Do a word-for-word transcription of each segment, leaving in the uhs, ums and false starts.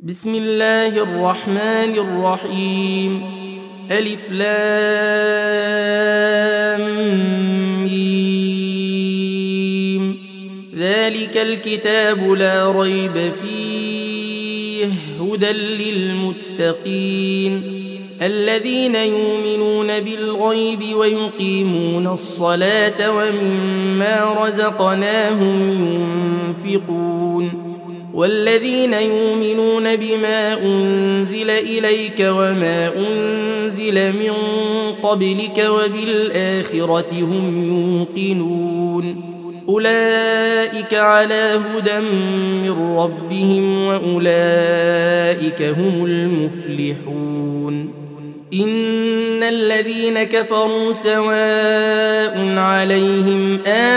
بسم الله الرحمن الرحيم. ألف لام ميم. ذلك الكتاب لا ريب فيه هدى للمتقين الذين يؤمنون بالغيب ويقيمون الصلاة ومما رزقناهم ينفقون والذين يؤمنون بما أنزل إليك وما أنزل من قبلك وبالآخرة هم يوقنون أولئك على هدى من ربهم وأولئك هم المفلحون. إن الذين كفروا سواء عليهم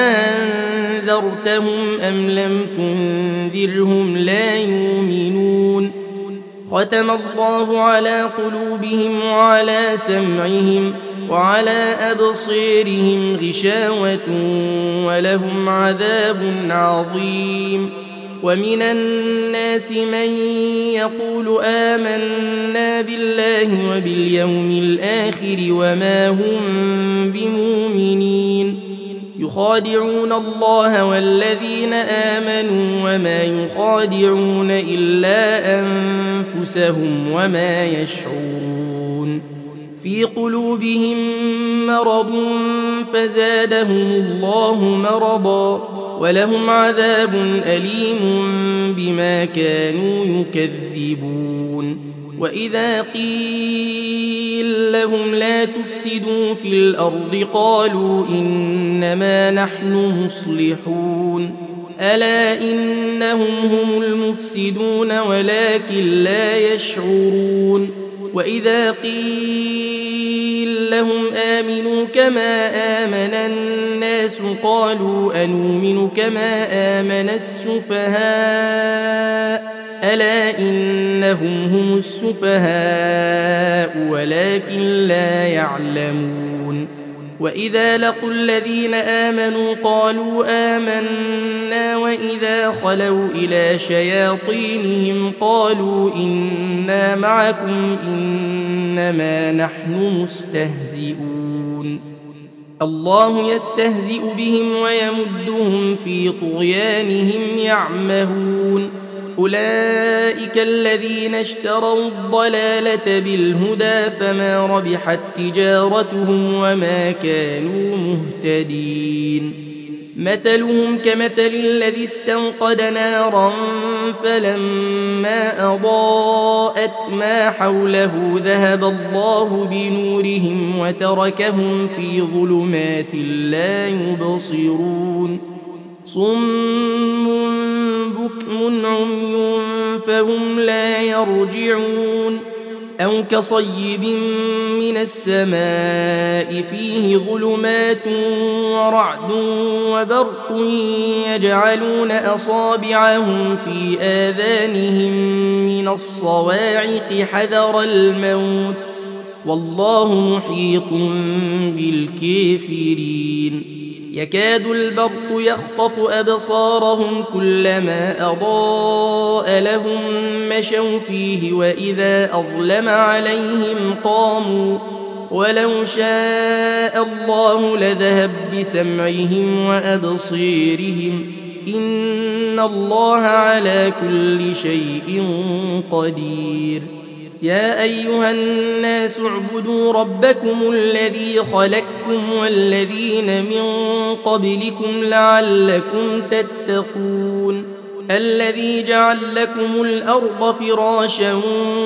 أنذرتهم أم لم تنذرهم لا يؤمنون. ختم الله على قلوبهم وعلى سمعهم وعلى أبصيرهم غشاوة ولهم عذاب عظيم. ومن الناس من يقول آمنا بالله وباليوم الآخر وما هم بمؤمنين يخادعون الله والذين آمنوا وما يخادعون إلا أنفسهم وما يشعرون. في قلوبهم مرض فزادهم الله مرضا ولهم عذاب أليم بما كانوا يكذبون. وإذا قيل لهم لا تفسدوا في الأرض قالوا إنما نحن مصلحون ألا إنهم هم المفسدون ولكن لا يشعرون. وإذا قيل لهم آمنوا كما آمن الناس قالوا أنؤمن كما آمن السفهاء ألا إنهم هم السفهاء ولكن لا يعلمون. وإذا لقوا الذين آمنوا قالوا آمنا وإذا خلوا إلى شياطينهم قالوا إنا معكم إنما نحن مستهزئون. الله يستهزئ بهم ويمدهم في طغيانهم يعمهون. أولئك الذين اشتروا الضلالة بالهدى فما ربحت تجارتهم وما كانوا مهتدين. مثلهم كمثل الذي استوقد نارا فلما أضاءت ما حوله ذهب الله بنورهم وتركهم في ظلمات لا يبصرون. صم بكم عمي فهم لا يرجعون. أو كصيب من السماء فيه ظلمات ورعد وبرق يجعلون أصابعهم في آذانهم من الصواعق حذر الموت والله محيط بالكافرين. يكاد البرق يخطف أبصارهم كلما أضاء لهم مشوا فيه وإذا أظلم عليهم قاموا ولو شاء الله لذهب بسمعهم وأبصيرهم إن الله على كل شيء قدير. يا أيها الناس اعبدوا ربكم الذي خلقكم والذين من قبلكم لعلكم تتقون. الذي جعل لكم الأرض فراشا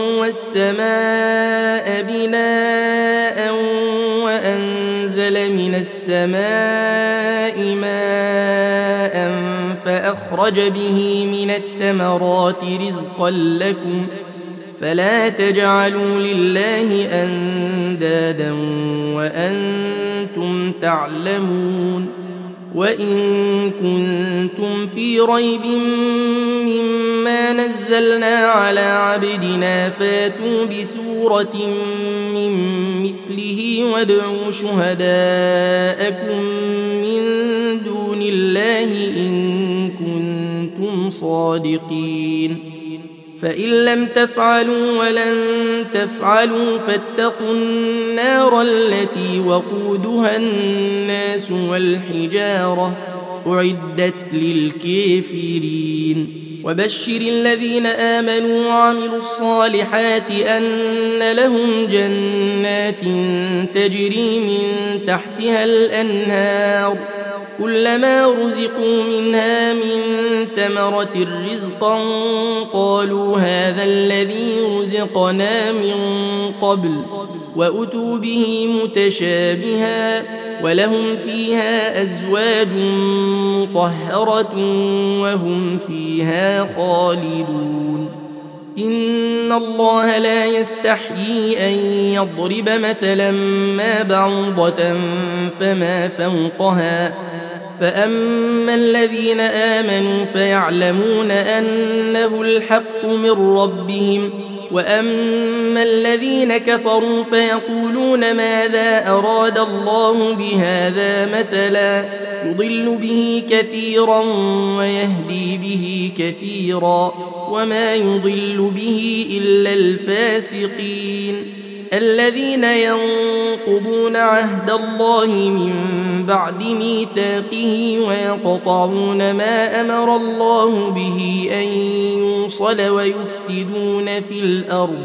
والسماء بناء وأنزل من السماء ماء فأخرج به من الثمرات رزقا لكم فلا تجعلوا لله أندادا وأنتم تعلمون. وإن كنتم في ريب مما نزلنا على عبدنا فاتوا بسورة من مثله وادعوا شهداءكم من دون الله إن كنتم صادقين. فإن لم تفعلوا ولن تفعلوا فاتقوا النار التي وقودها الناس والحجارة أعدت للكافرين وبشر الذين آمنوا وعملوا الصالحات أن لهم جنات تجري من تحتها الأنهار كلما رزقوا منها من ثمرة رزقا قالوا هذا الذي رزقنا من قبل وأتوا به متشابها ولهم فيها أزواج مطهرة وهم فيها خالدون إن الله لا يستحيي أن يضرب مثلا ما بعوضة فما فوقها فأما الذين آمنوا فيعلمون أنه الحق من ربهم وأما الذين كفروا فيقولون ماذا أراد الله بهذا مثلا يضل به كثيرا ويهدي به كثيرا وما يضل به إلا الفاسقين الذين ينقضون عهد الله من بعد ميثاقه ويقطعون ما أمر الله به أن يوصل ويفسدون في الأرض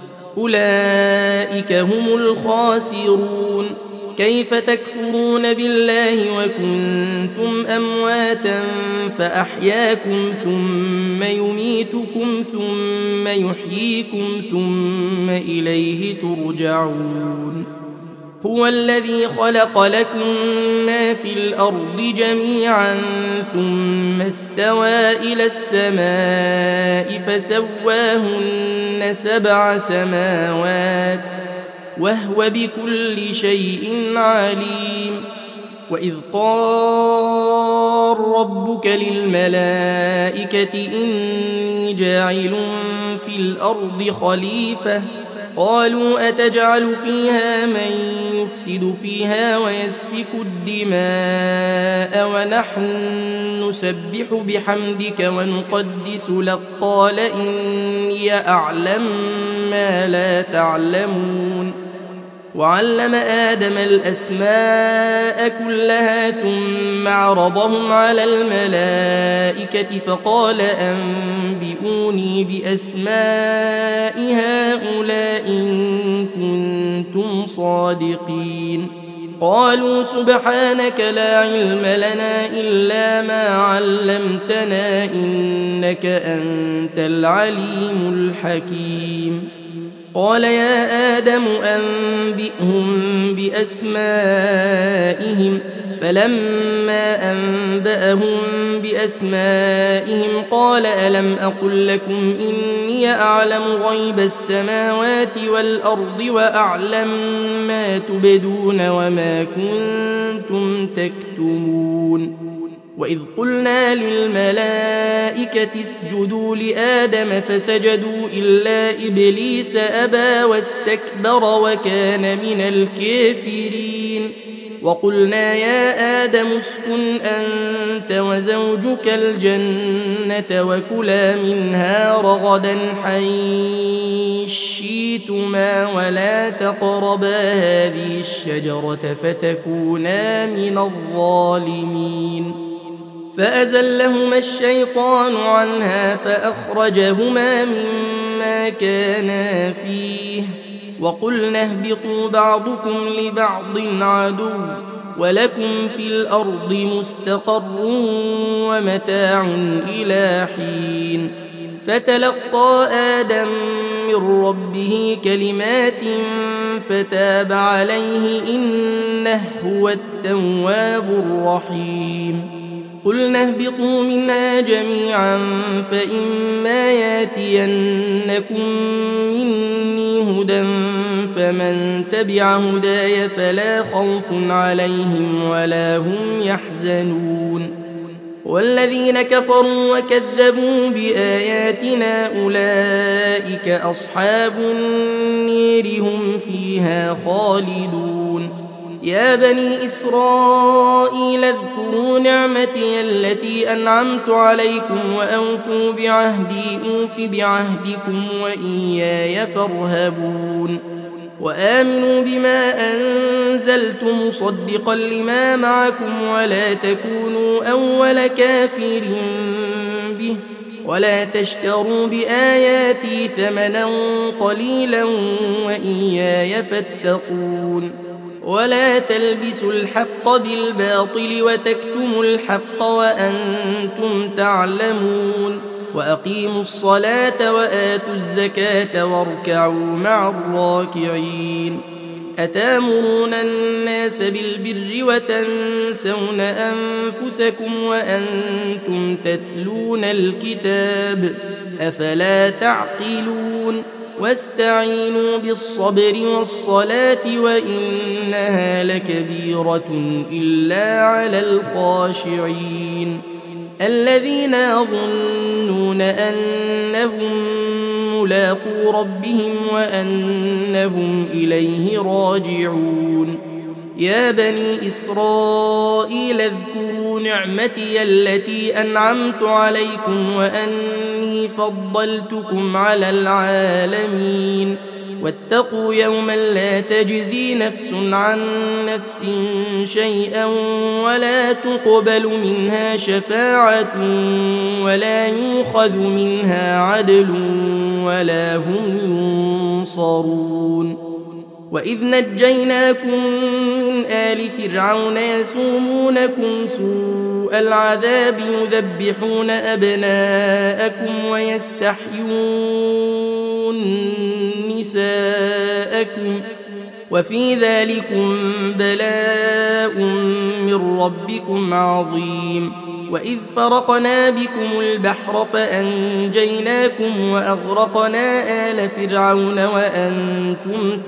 أولئك هم الخاسرون كيف تكفرون بالله وكنتم أمواتا فأحياكم ثم يميتكم ثم يحييكم ثم إليه ترجعون هو الذي خلق لكم ما في الأرض جميعا ثم استوى إلى السماء فسواهن سبع سماوات وهو بكل شيء عليم وإذ قال ربك للملائكة إني جاعل في الأرض خليفة قالوا أتجعل فيها من يفسد فيها ويسفك الدماء ونحن نسبح بحمدك ونقدس لك قال إني أعلم ما لا تعلمون وعلم آدم الأسماء كلها ثم عرضهم على الملائكة فقال أنبئوني بأسماء هؤلاء إن كنتم صادقين قالوا سبحانك لا علم لنا إلا ما علمتنا إنك أنت العليم الحكيم قال يا آدم أنبئهم بأسمائهم فلما أنبأهم بأسمائهم قال ألم أقل لكم إني أعلم غيب السماوات والأرض وأعلم ما تبدون وما كنتم تكتمون وإذ قلنا للملائكة اسجدوا لآدم فسجدوا إلا إبليس أبى واستكبر وكان من الكافرين وقلنا يا آدم اسكن أنت وزوجك الجنة وكلا منها رغدا حيث شئتما ولا تقربا هذه الشجرة فتكونا من الظالمين فأزلهما الشيطان عنها فأخرجهما مما كانا فيه وقلنا اهبطوا بعضكم لبعض عدو ولكم في الأرض مستقر ومتاع إلى حين فتلقى آدم من ربه كلمات فتاب عليه إنه هو التواب الرحيم قلنا اهبطوا منها جميعا فإما ياتينكم مني هدى فمن تبع هداي فلا خوف عليهم ولا هم يحزنون والذين كفروا وكذبوا بآياتنا أولئك أصحاب النير هم فيها خالدون يا بني إسرائيل اذكروا نعمتي التي أنعمت عليكم وأوفوا بعهدي أوف بعهدكم وإياي فارهبون وآمنوا بما أنزلت مصدقا لما معكم ولا تكونوا أول كافر به ولا تشتروا بآياتي ثمنا قليلا وإياي فاتقون ولا تلبسوا الحق بالباطل وتكتموا الحق وأنتم تعلمون وأقيموا الصلاة وآتوا الزكاة واركعوا مع الراكعين أتامرون الناس بالبر وتنسون أنفسكم وأنتم تتلون الكتاب أفلا تعقلون واستعينوا بالصبر والصلاة وإنها لكبيرة إلا على الخاشعين الذين يظنون أنهم ملاقو ربهم وأنهم إليه راجعون يا بني إسرائيل اذكروا نعمتي التي أنعمت عليكم وأني فضلتكم على العالمين واتقوا يوما لا تجزي نفس عن نفس شيئا ولا تقبل منها شفاعة ولا يؤخذ منها عدل ولا هم ينصرون وإذ نجيناكم من آل فرعون يسومونكم سوء العذاب يذبحون أبناءكم ويستحيون نساءكم وفي ذلكم بلاء من ربكم عظيم وإذ فرقنا بكم البحر فأنجيناكم وأغرقنا آل فرعون وأنتم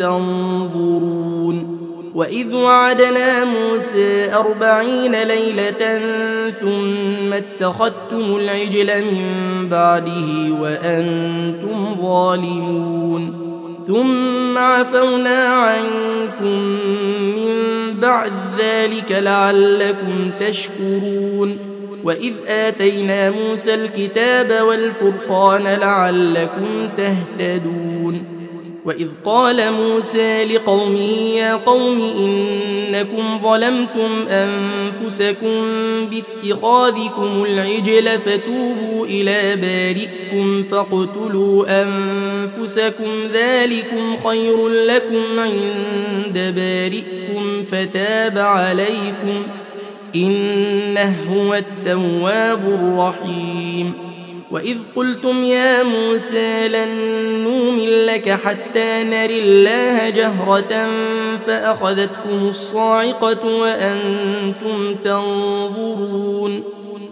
تنظرون وإذ وعدنا موسى أربعين ليلة ثم اتخذتم العجل من بعده وأنتم ظالمون ثم عفونا عنكم من بعد ذلك لعلكم تشكرون وإذ آتينا موسى الكتاب والفرقان لعلكم تهتدون وإذ قال موسى لقومه يا قوم إنكم ظلمتم أنفسكم باتخاذكم العجل فتوبوا إلى بارئكم فاقتلوا أنفسكم ذلكم خير لكم عند بارئكم فتاب عليكم إنه هو التواب الرحيم وإذ قلتم يا موسى لن نؤمن لك حتى نري الله جهرة فأخذتكم الصاعقة وأنتم تنظرون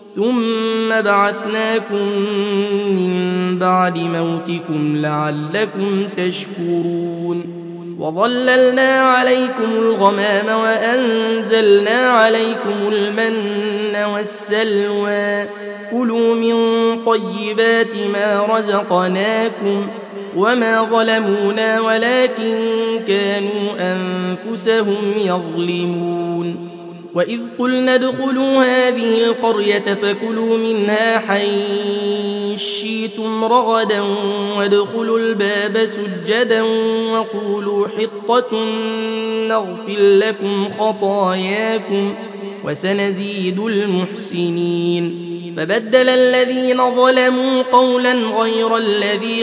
ثم بعثناكم من بعد موتكم لعلكم تشكرون وظللنا عليكم الغمام وأنزلنا عليكم المن والسلوى كلوا من طيبات ما رزقناكم وما ظلمونا ولكن كانوا أنفسهم يظلمون وإذ قلنا ادخلوا هذه القرية فكلوا منها حيث شئتم رغدا وادخلوا الباب سجدا وقولوا حطة نغفر لكم خطاياكم وسنزيد المحسنين فبدل الذين ظلموا قولا غير الذي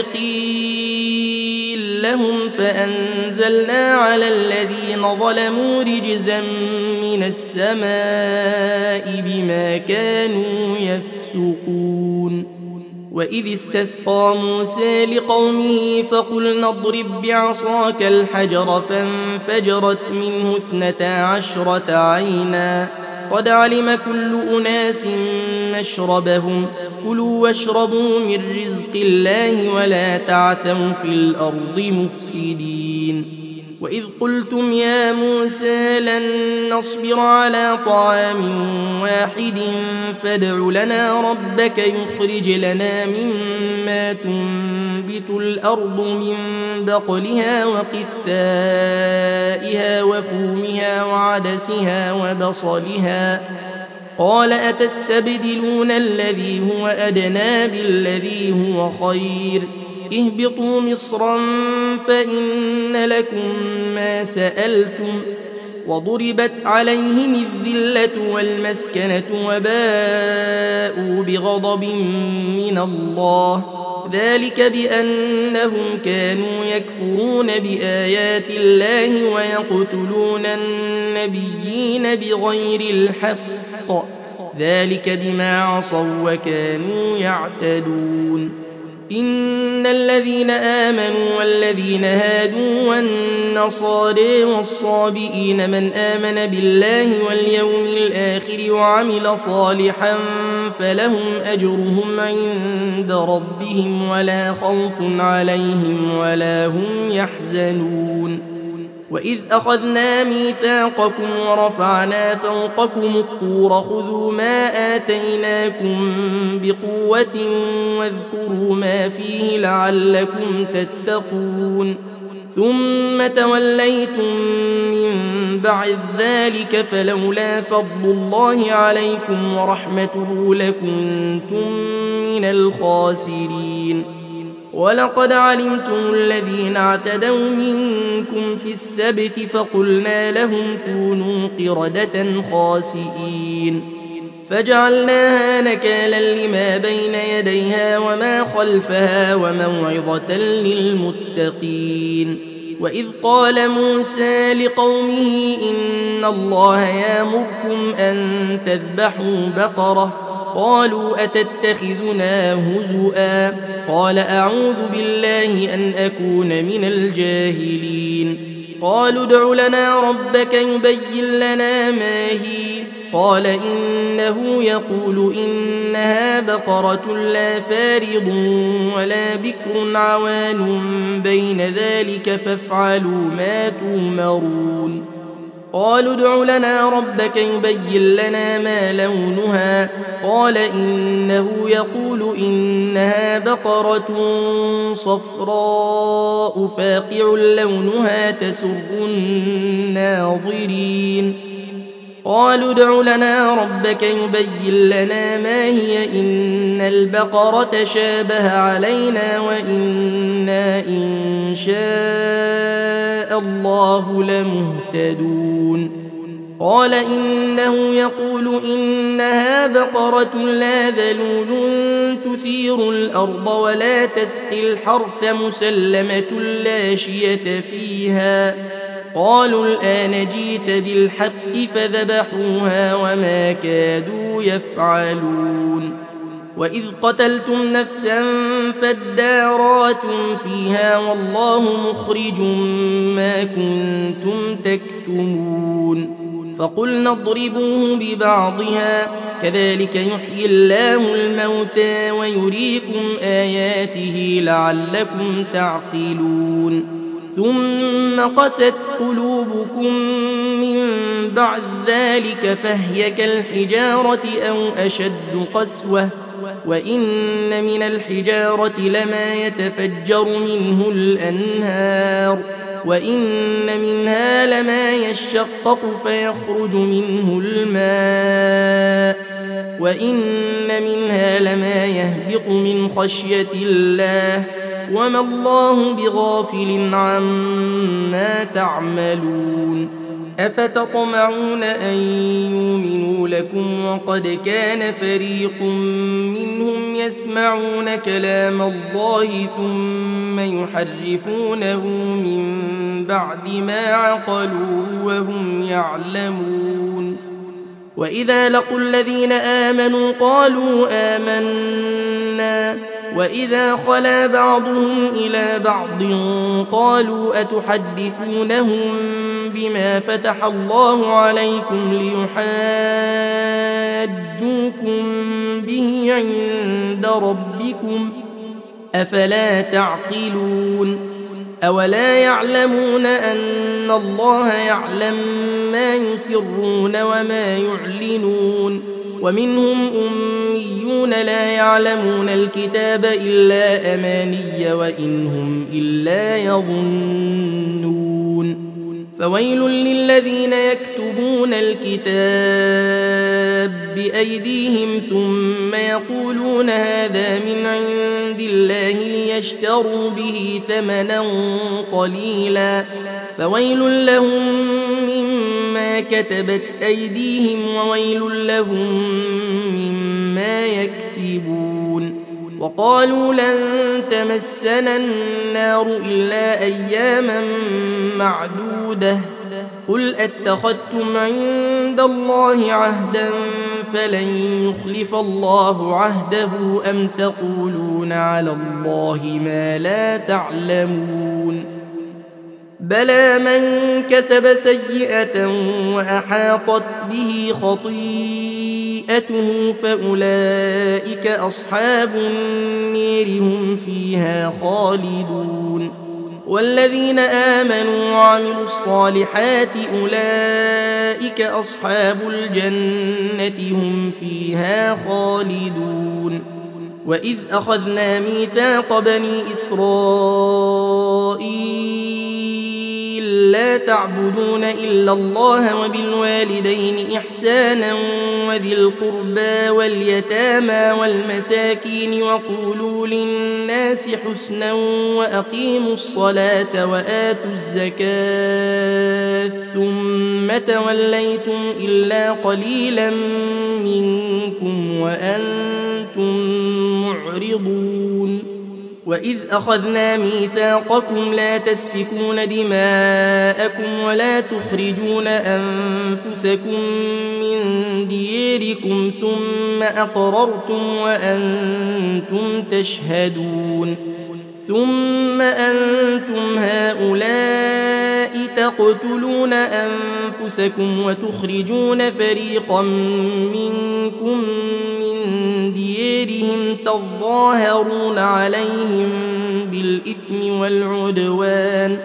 قيل لهم فأنزلنا على الذين ظلموا رجزا من السماء بما كانوا يفسقون وإذ استسقى موسى لقومه فقلنا اضرب بعصاك الحجر فانفجرت منه اثنتا عشرة عينا قد علم كل أناس مشربهم كلوا واشربوا من رزق الله ولا تعثوا في الأرض مفسدين وإذ قلتم يا موسى لن نصبر على طعام واحد فادع لنا ربك يخرج لنا مما تنبت الأرض من بقلها وقثائها وفومها وعدسها وبصلها قال أتستبدلون الذي هو أدنى بالذي هو خير اهبطوا مصرا فإن لكم ما سألتم وضربت عليهم الذلة والمسكنة وباءوا بغضب من الله ذلك بأنهم كانوا يكفرون بآيات الله ويقتلون النبيين بغير الحق ذلك بما عصوا وكانوا يعتدون إن الذين آمنوا والذين هادوا والنصارى والصابئين من آمن بالله واليوم الآخر وعمل صالحا فلهم أجرهم عند ربهم ولا خوف عليهم ولا هم يحزنون وإذ أخذنا ميثاقكم ورفعنا فوقكم الطور خذوا ما آتيناكم بقوة واذكروا ما فيه لعلكم تتقون ثم توليتم من بعد ذلك فلولا فضل الله عليكم ورحمته لكنتم من الخاسرين ولقد علمتم الذين اعتدوا منكم في السبت فقلنا لهم كونوا قردة خاسئين فجعلناها نكالا لما بين يديها وما خلفها وموعظة للمتقين وإذ قال موسى لقومه إن الله يأمركم أن تذبحوا بقرة قالوا أتتخذنا هزؤا قال أعوذ بالله أن أكون من الجاهلين قالوا ادع لنا ربك يبين لنا ما هي قال إنه يقول إنها بقرة لا فارض ولا بكر عوان بين ذلك فافعلوا ما تؤمرون قالوا ادع لنا ربك يبين لنا ما لونها قال إنه يقول إنها بقرة صفراء فاقع لونها تسر الناظرين قالوا ادع لنا ربك يبين لنا ما هي إن البقرة شابه علينا وإنا إن شاء الله لمهتدون قال إنه يقول إنها بقرة لا ذلول تثير الأرض ولا تسقي الحرث مسلمة لا شية فيها قالوا الآن جيت بالحق فذبحوها وما كادوا يفعلون وإذ قتلتم نفسا فادارأتم فيها والله مخرج ما كنتم تكتمون فقلنا اضربوه ببعضها كذلك يحيي الله الموتى ويريكم آياته لعلكم تعقلون ثم قست قلوبكم من بعد ذلك فهي كالحجارة أو أشد قسوة وإن من الحجارة لما يتفجر منه الأنهار وإن منها لما يشقق فيخرج منه الماء وإن منها لما يهبط من خشية الله وما الله بغافل عما تعملون أفتطمعون أن يؤمنوا لكم وقد كان فريق منهم يسمعون كلام الله ثم يحرفونه من بعد ما عقلوه وهم يعلمون وإذا لقوا الذين آمنوا قالوا آمنا وإذا خلا بعضهم إلى بعض قالوا أتحدثونهم بما فتح الله عليكم ليحاجوكم به عند ربكم أفلا تعقلون أولا يعلمون أن الله يعلم ما يسرون وما يعلنون ومنهم أميون لا يعلمون الكتاب إلا أماني وإن هم إلا يظنون فويل للذين يكتبون الكتاب بأيديهم ثم يقولون هذا من عند الله ليشتروا به ثمنا قليلا فويل لهم مما كتبت أيديهم وويل لهم مما يكسبون وقالوا لن تمسنا النار إلا أياما معدودة قل أتخذتم عند الله عهدا فلن يخلف الله عهده أم تقولون على الله ما لا تعلمون بلى من كسب سيئة وأحاطت به خطيئته فأولئك أصحاب النير هم فيها خالدون والذين آمنوا وعملوا الصالحات أولئك أصحاب الجنة هم فيها خالدون وإذ أخذنا ميثاق بني إسرائيل لا تعبدون إلا الله وبالوالدين إحسانا وذي القربى واليتامى والمساكين وقولوا للناس حسنا وأقيموا الصلاة وآتوا الزكاة ثم توليتم إلا قليلا منكم وأنتم معرضون وإذ أخذنا ميثاقكم لا تسفكون دماءكم ولا تخرجون أنفسكم من ديركم ثم أقررتم وأنتم تشهدون ثم أنتم هؤلاء تقتلون أنفسكم وتخرجون فريقا منكم من ديرهم تظاهرون عليهم بالإثم والعدوان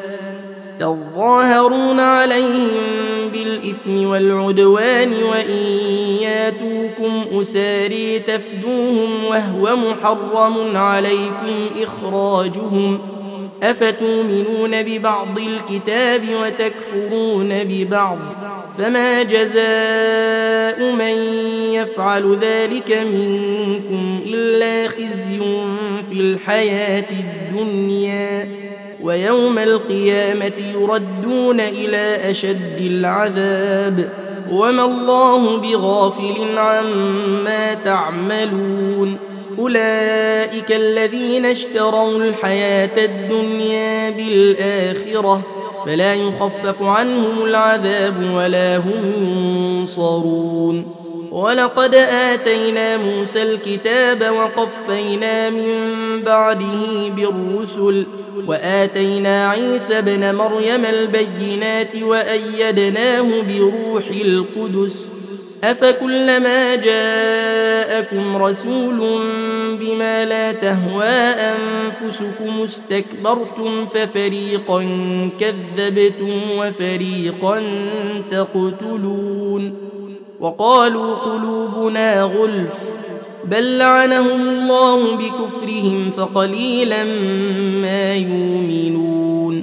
تظاهرون عليهم بالإثم والعدوان وإن ياتوكم أساري تفدوهم وهو محرم عليكم إخراجهم أفتؤمنون ببعض الكتاب وتكفرون ببعض فما جزاء من يفعل ذلك منكم إلا خزي في الحياة الدنيا ويوم القيامة يردون إلى أشد العذاب وما الله بغافل عما تعملون أولئك الذين اشتروا الحياة الدنيا بالآخرة فلا يخفف عنهم العذاب ولا هم ينصرون ولقد آتينا موسى الكتاب وقفينا من بعده بالرسل وآتينا عيسى ابن مريم البينات وأيدناه بروح القدس أفكلما جاءكم رسول بما لا تهوى أنفسكم استكبرتم ففريقا كذبتم وفريقا تقتلون وقالوا قلوبنا غلف بل لعنهم الله بكفرهم فقليلا ما يؤمنون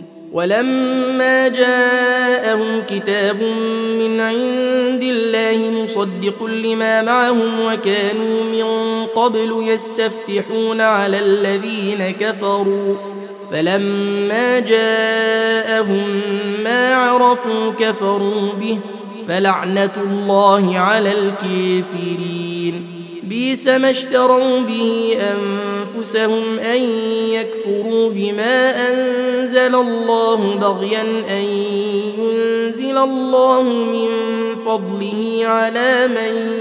ولما جاءهم كتاب من عند الله مصدق لما معهم وكانوا من قبل يستفتحون على الذين كفروا فلما جاءهم ما عرفوا كفروا به فلعنة الله على الكافرين بئس ما اشتروا به أنفسهم أن يكفروا بما أنزل الله بغيا أن ينزل الله من فضله على من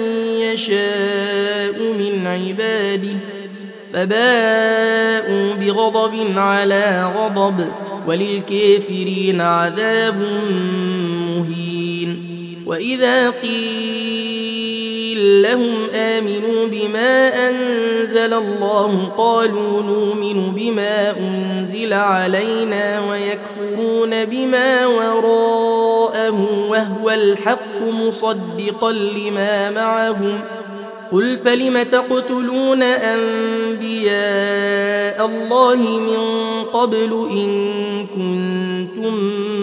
يشاء من عباده فباءوا بغضب على غضب وللكافرين عذاب مهين وإذا قيل قيل لهم آمنوا بما أنزل الله قالوا نؤمن بما أنزل علينا ويكفرون بما وراءه وهو الحق مصدقا لما معهم قل فلم تقتلون أنبياء الله من قبل إن كنتم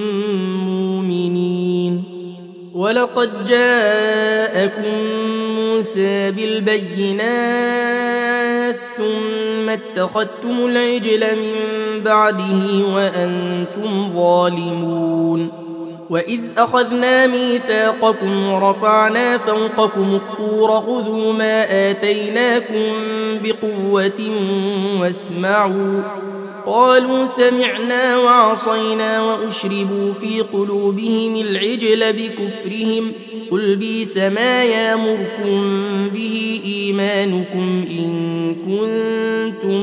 مؤمنين ولقد جاءكم موسى بالبينات ثم اتخذتم العجل من بعده وأنتم ظالمون وإذ أخذنا ميثاقكم ورفعنا فوقكم الطور خذوا ما آتيناكم بقوة واسمعوا قالوا سمعنا وعصينا وأشربوا في قلوبهم العجل بكفرهم قل بئس ما يأمركم به إيمانكم إن كنتم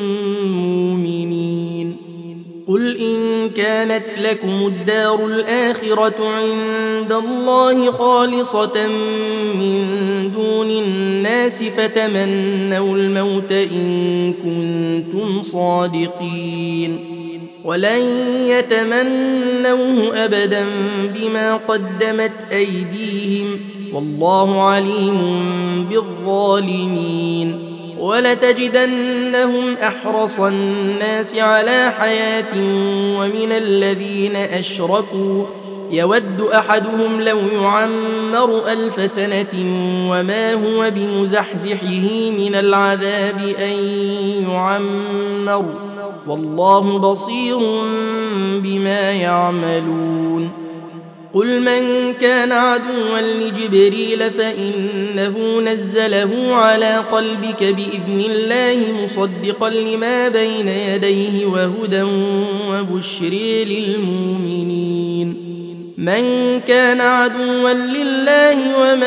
مؤمنين قل إن كانت لكم الدار الآخرة عند الله خالصة من دون الناس فتمنوا الموت إن كنتم صادقين ولن يتمنوه أبدا بما قدمت أيديهم والله عليم بالظالمين ولتجدنهم أحرص الناس على حياة ومن الذين أشركوا يود أحدهم لو يعمر ألف سنة وما هو بمزحزحه من العذاب أن يعمر والله بصير بما يعملون قل من كان عدوا لجبريل فإنه نزله على قلبك بإذن الله مصدقا لما بين يديه وهدى وبشر للمؤمنين من كان عدوا لله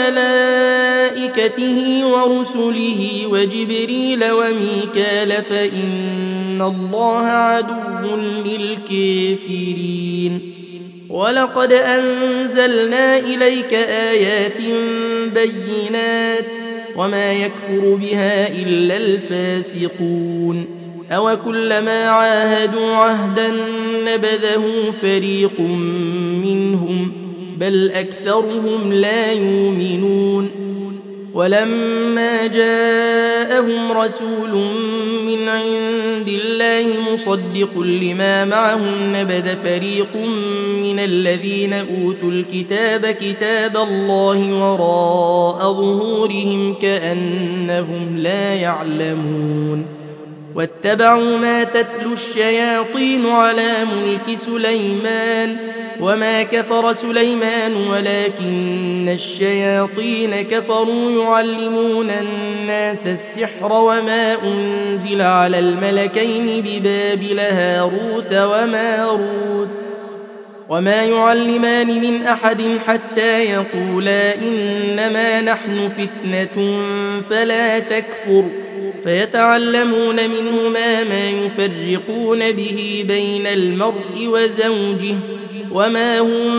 وملائكته ورسله وجبريل وميكال فإن الله عدو للكافرين ولقد أنزلنا إليك آيات بينات وما يكفر بها إلا الفاسقون أوكلما عاهدوا عهدا نبذه فريق منهم بل أكثرهم لا يؤمنون ولما جاءهم رسول من عند الله مصدق لما معهم نبذ فريق من الذين أوتوا الكتاب كتاب الله وراء ظهورهم كأنهم لا يعلمون واتبعوا ما تتلو الشياطين على ملك سليمان وما كفر سليمان ولكن الشياطين كفروا يعلمون الناس السحر وما أنزل على الملكين ببابل هاروت وماروت وما يعلمان من أحد حتى يقولا إنما نحن فتنة فلا تكفر فيتعلمون منهما ما يفرقون به بين المرء وزوجه وما هم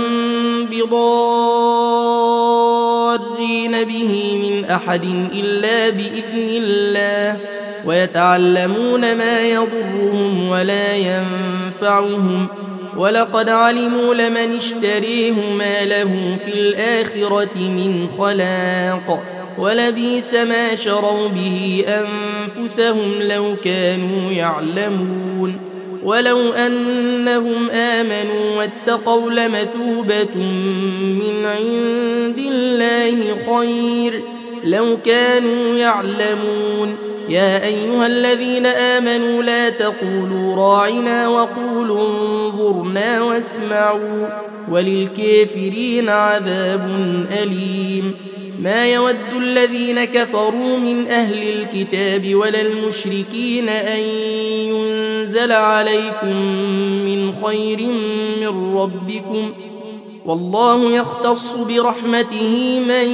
بضارين به من أحد إلا بإذن الله ويتعلمون ما يضرهم ولا ينفعهم ولقد علموا لمن اشتريه ما له في الآخرة من خلاق ولبئس ما شروا به أنفسهم لو كانوا يعلمون ولو أنهم آمنوا واتقوا لمثوبة من عند الله خير لو كانوا يعلمون يا أيها الذين آمنوا لا تقولوا راعنا وقولوا انظرنا واسمعوا وللكافرين عذاب أليم ما يود الذين كفروا من أهل الكتاب ولا المشركين أن ينزل عليكم من خير من ربكم والله يختص برحمته من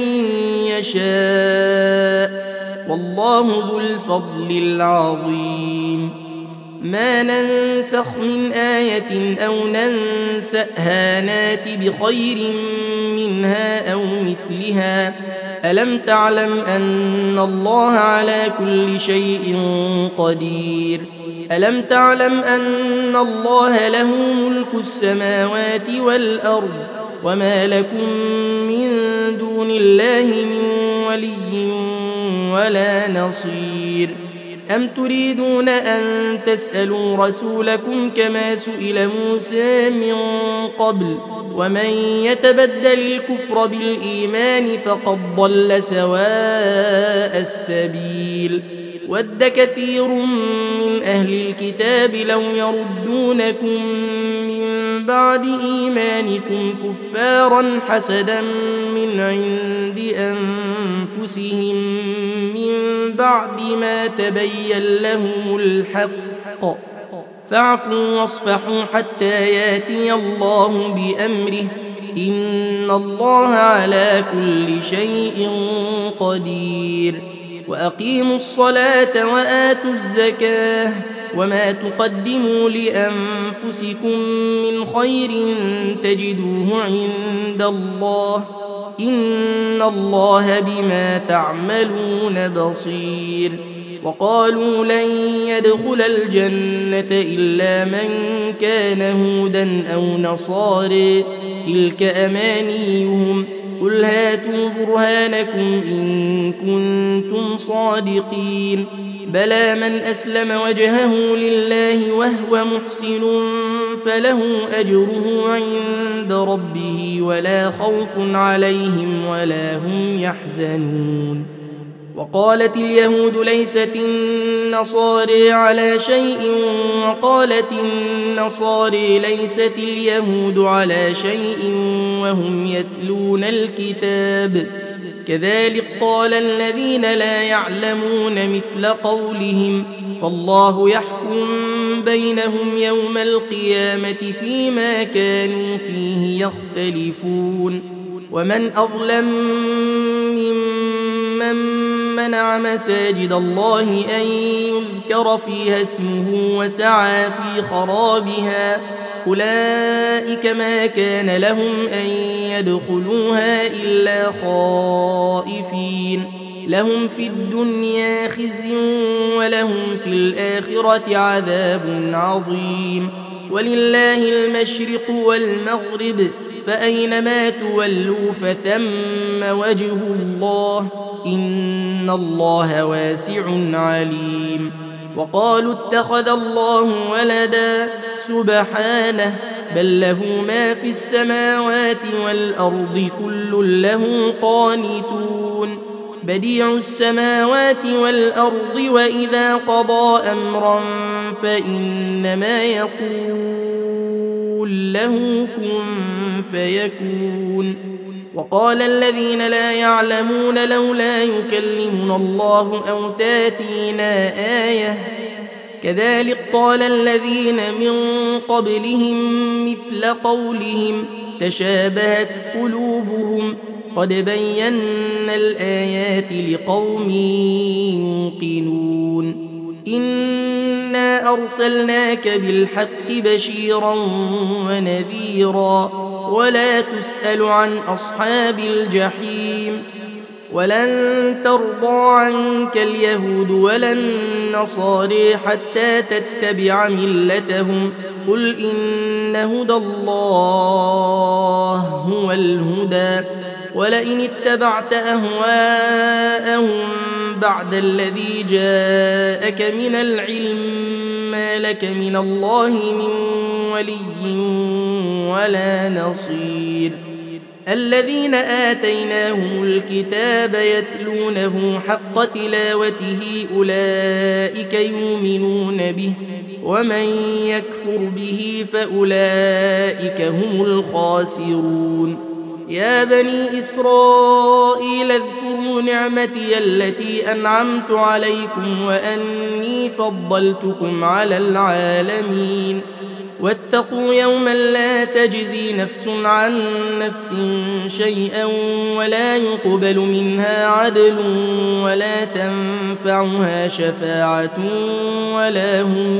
يشاء والله ذو الفضل العظيم ما ننسخ من آية أو ننسأها نات بخير منها أو مثلها ألم تعلم أن الله على كل شيء قدير ألم تعلم أن الله له ملك السماوات والأرض وما لكم من دون الله من ولي ولا نصير أم تريدون أن تسألوا رسولكم كما سئل موسى من قبل ومن يتبدل الكفر بالإيمان فقد ضل سواء السبيل ود كثير من أهل الكتاب لو يردونكم من بعد إيمانكم كفارا حسدا من عند أنفسهم من بعد ما تبين لهم الحق فاعفوا واصفحوا حتى ياتي الله بأمره إن الله على كل شيء قدير وأقيموا الصلاة وآتوا الزكاة وما تقدموا لأنفسكم من خير تجدوه عند الله إن الله بما تعملون بصير وقالوا لن يدخل الجنة إلا من كان هودا أو نصارى تلك أمانيهم قل هاتوا برهانكم إن كنتم صادقين بلى من أسلم وجهه لله وهو محسن فله أجره عند ربه ولا خوف عليهم ولا هم يحزنون وقالت اليهود ليست النصارى على شيء وقالت النصارى ليست اليهود على شيء وهم يتلون الكتاب كذلك قال الذين لا يعلمون مثل قولهم فالله يحكم بينهم يوم القيامة فيما كانوا فيه يختلفون ومن أظلم ممن منع مساجد الله أن يذكر فيها اسمه وسعى في خرابها أولئك ما كان لهم أن يدخلوها إلا خائفين لهم في الدنيا خزي ولهم في الآخرة عذاب عظيم ولله المشرق والمغرب فأينما تولوا فثم وجه الله إن الله واسع عليم وقالوا اتخذ الله ولدا سبحانه بل له ما في السماوات والأرض كل له قانتون بديع السماوات والأرض وإذا قضى أمرا فإنما يقول له كن فيكون وقال الذين لا يعلمون لولا يكلمنا الله أو تاتينا آية كذلك قال الذين من قبلهم مثل قولهم تشابهت قلوبهم قد بينا الآيات لقوم يوقنون إنا أرسلناك بالحق بشيرا ونذيرا ولا تسأل عن أصحاب الجحيم ولن ترضى عنك اليهود ولا النصارى حتى تتبع ملتهم قل إن هدى الله هو الهدى ولئن اتبعت أهواءهم بعد الذي جاءك من العلم ما لك من الله من ولي ولا نصير الذين آتيناهم الكتاب يتلونه حق تلاوته أولئك يؤمنون به ومن يكفر به فأولئك هم الخاسرون يا بني إسرائيل اذكروا نعمتي التي أنعمت عليكم وأني فضلتكم على العالمين واتقوا يوما لا تجزي نفس عن نفس شيئا ولا يقبل منها عدل ولا تنفعها شفاعة ولا هم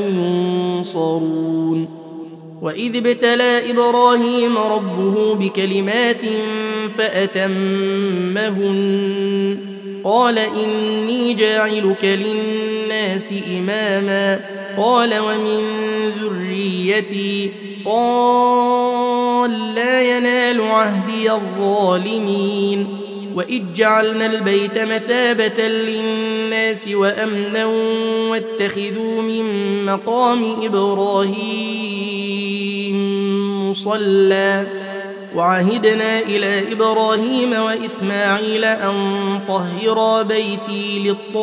ينصرون وإذ ابتلى إبراهيم ربه بكلمات فأتمهن قال إني جاعلك للناس إماما قال ومن ذريتي قال لا ينال عهدي الظالمين وإذ جعلنا البيت مثابة للناس وأمنا واتخذوا من مقام إبراهيم مصلى وعهدنا إلى إبراهيم وإسماعيل أن طهرا بيتي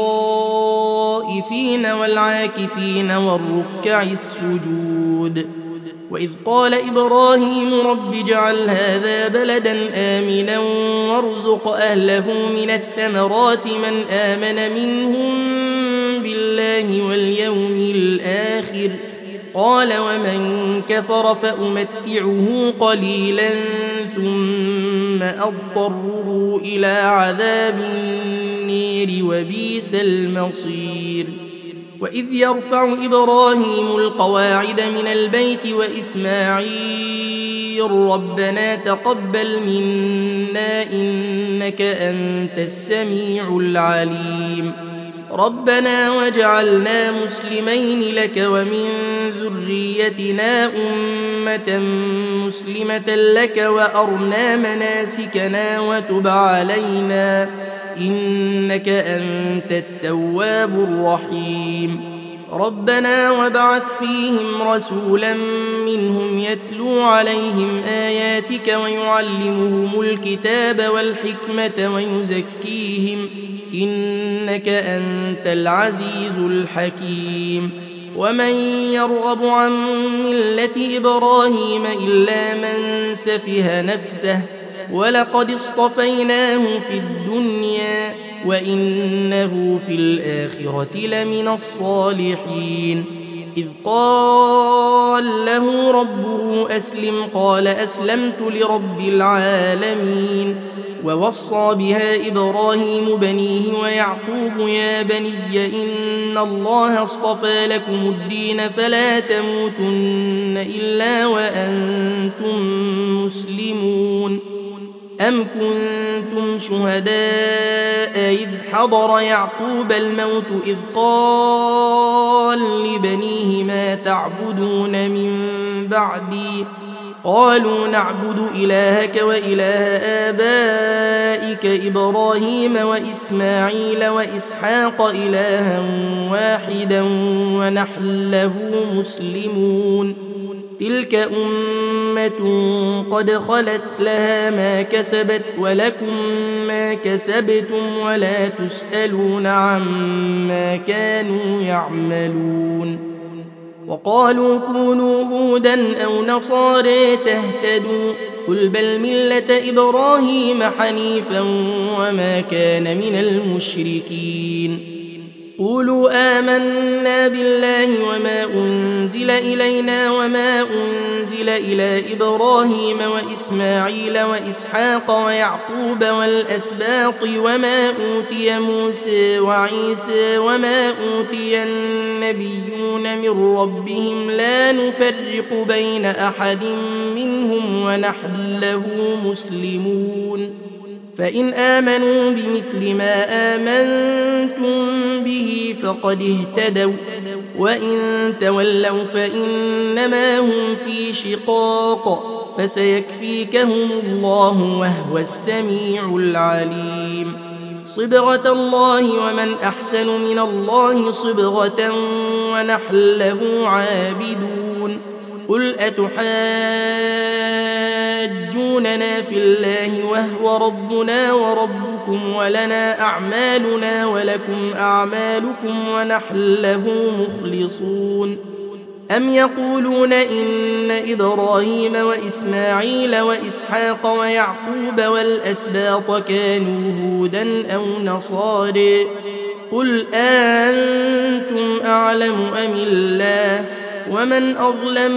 للطائفين والعاكفين والركع السجود وإذ قال إبراهيم رب اجعل هذا بلدا آمنا وارزق أهله من الثمرات من آمن منهم بالله واليوم الآخر قال ومن كفر فأمتعه قليلا ثم أضطره إلى عذاب النير وبئس المصير وإذ يرفع إبراهيم القواعد من البيت وإسماعيل ربنا تقبل منا إنك أنت السميع العليم ربنا واجعلنا مسلمين لك ومن ذريتنا أمة مسلمة لك وأرنا مناسكنا وتب علينا إنك أنت التواب الرحيم ربنا وابعث فيهم رسولا منهم يتلو عليهم آياتك ويعلمهم الكتاب والحكمة ويزكيهم إنك أنت العزيز الحكيم ومن يرغب عن ملة إبراهيم إلا من سفه نفسه ولقد اصطفيناه في الدنيا وإنه في الآخرة لمن الصالحين إذ قال له ربه أسلم قال أسلمت لرب العالمين ووصى بها إبراهيم بنيه ويعقوب يا بني إن الله اصطفى لكم الدين فلا تموتن إلا وأنتم مسلمون أم كنتم شهداء إذ حضر يعقوب الموت إذ قال لبنيه ما تعبدون من بعدي قالوا نعبد إلهك وإله آبائك إبراهيم وإسماعيل وإسحاق إلها واحدا ونحن له مسلمون تلك أمة قد خلت لها ما كسبت ولكم ما كسبتم ولا تسألون عما كانوا يعملون وقالوا كونوا هودا أو نصارى تهتدوا قل بل ملة إبراهيم حنيفا وما كان من المشركين قولوا آمنا بالله وما أنزل إلينا وما أنزل إلى إبراهيم وإسماعيل وإسحاق ويعقوب والأسباط وما أوتي موسى وعيسى وما أوتي النبيون من ربهم لا نفرق بين أحد منهم ونحن له مسلمون فإن آمنوا بمثل ما آمنتم به فقد اهتدوا وإن تولوا فإنما هم في شقاق فسيكفيكهم الله وهو السميع العليم صبغة الله ومن أحسن من الله صبغة ونحن له عابدون قل أتحاجوننا في الله وهو ربنا وربكم ولنا أعمالنا ولكم أعمالكم ونحن له مخلصون أم يقولون إن إبراهيم وإسماعيل وإسحاق ويعقوب والأسباط كانوا هودا أو نصارى قل أنتم أعلم أم الله ومن أظلم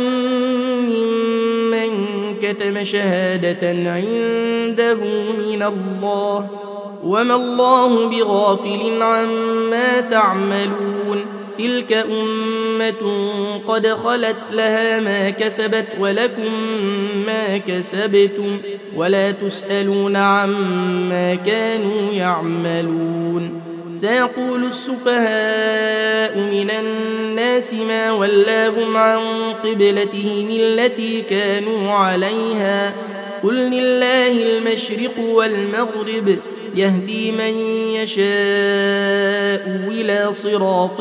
ممن كتم شهادة عنده من الله وما الله بغافل عما تعملون تلك أمة قد خلت لها ما كسبت ولكم ما كسبتم ولا تسألون عما كانوا يعملون سيقول السفهاء من الناس ما ولاهم عن قبلتهم التي كانوا عليها قل لله المشرق والمغرب يهدي من يشاء إلى صراط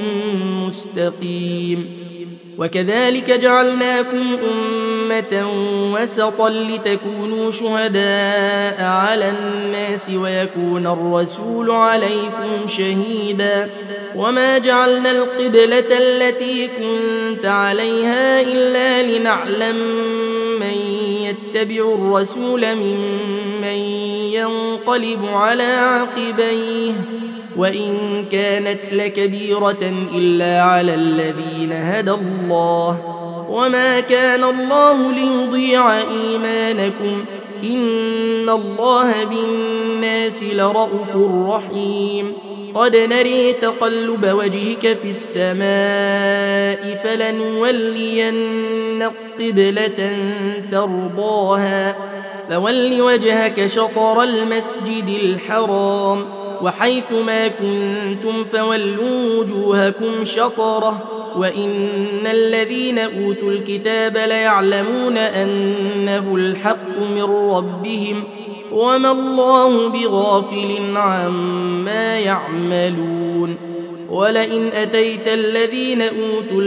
مستقيم وكذلك جعلناكم أمة وسطا لتكونوا شهداء على الناس ويكون الرسول عليكم شهيدا وما جعلنا القبلة التي كنت عليها إلا لنعلم من يتبع الرسول ممن ينقلب على عقبيه وإن كانت لكبيرة إلا على الذين هدى الله وما كان الله ليضيع إيمانكم إن الله بالناس لرءوف رحيم قد نري تقلب وجهك في السماء فلنولينك قبلة ترضاها فول وجهك شطر المسجد الحرام وحيث ما كنتم فولوا وجوهكم شطره وإن الذين أوتوا الكتاب ليعلمون أنه الحق من ربهم وما الله بغافل عما يعملون ولئن أتيت الذين أوتوا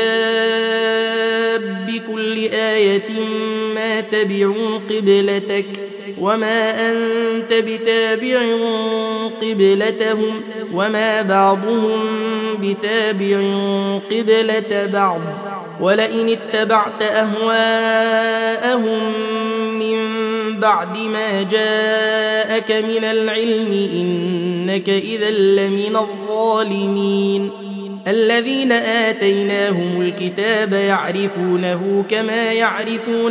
الكتاب بكل آية ما تبعوا قبلتك وما أنت بتابع قبلتهم وما بعضهم بتابع قبلة بعض ولئن اتبعت أهواءهم من بعد ما جاءك من العلم إنك إذا لمن الظالمين الذين آتيناهم الكتاب يعرفونه كما يعرفون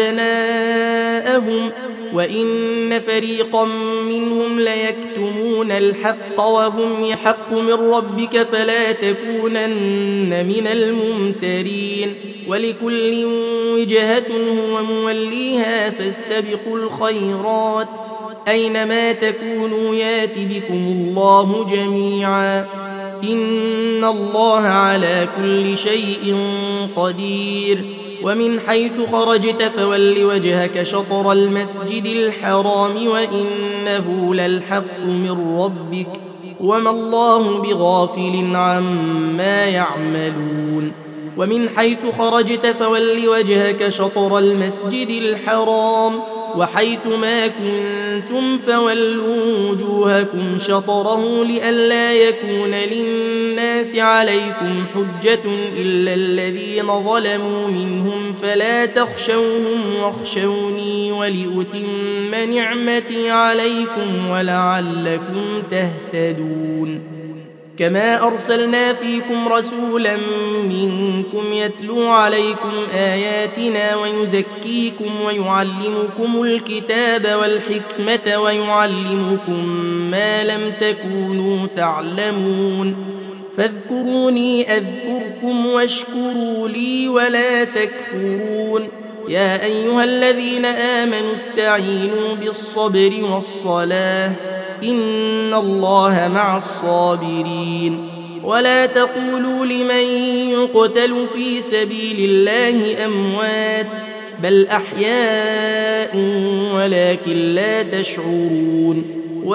أبناءهم وإن فريقا منهم ليكتمون الحق وهم يحق من ربك فلا تكونن من الممترين ولكل وجهة هو موليها فاستبقوا الخيرات أينما تكونوا يات بكم الله جميعا إن الله على كل شيء قدير ومن حيث خرجت فول وجهك شطر المسجد الحرام وإنه للحق من ربك وما الله بغافل عما يعملون ومن حيث خرجت فول وجهك شطر المسجد الحرام وحيث ما كنتم فولوا وجوهكم شطره لئلا يكون للناس عليكم حجة إلا الذين ظلموا منهم فلا تخشوهم واخشوني ولأتم نعمتي عليكم ولعلكم تهتدون كما أرسلنا فيكم رسولا منكم يتلو عليكم آياتنا ويزكيكم ويعلمكم الكتاب والحكمة ويعلمكم ما لم تكونوا تعلمون فاذكروني أذكركم واشكروا لي ولا تكفرون يا أيها الذين آمنوا استعينوا بالصبر والصلاة إن الله مع الصابرين ولا تقولوا لمن يقتل في سبيل الله أموات بل أحياء ولكن لا تشعرون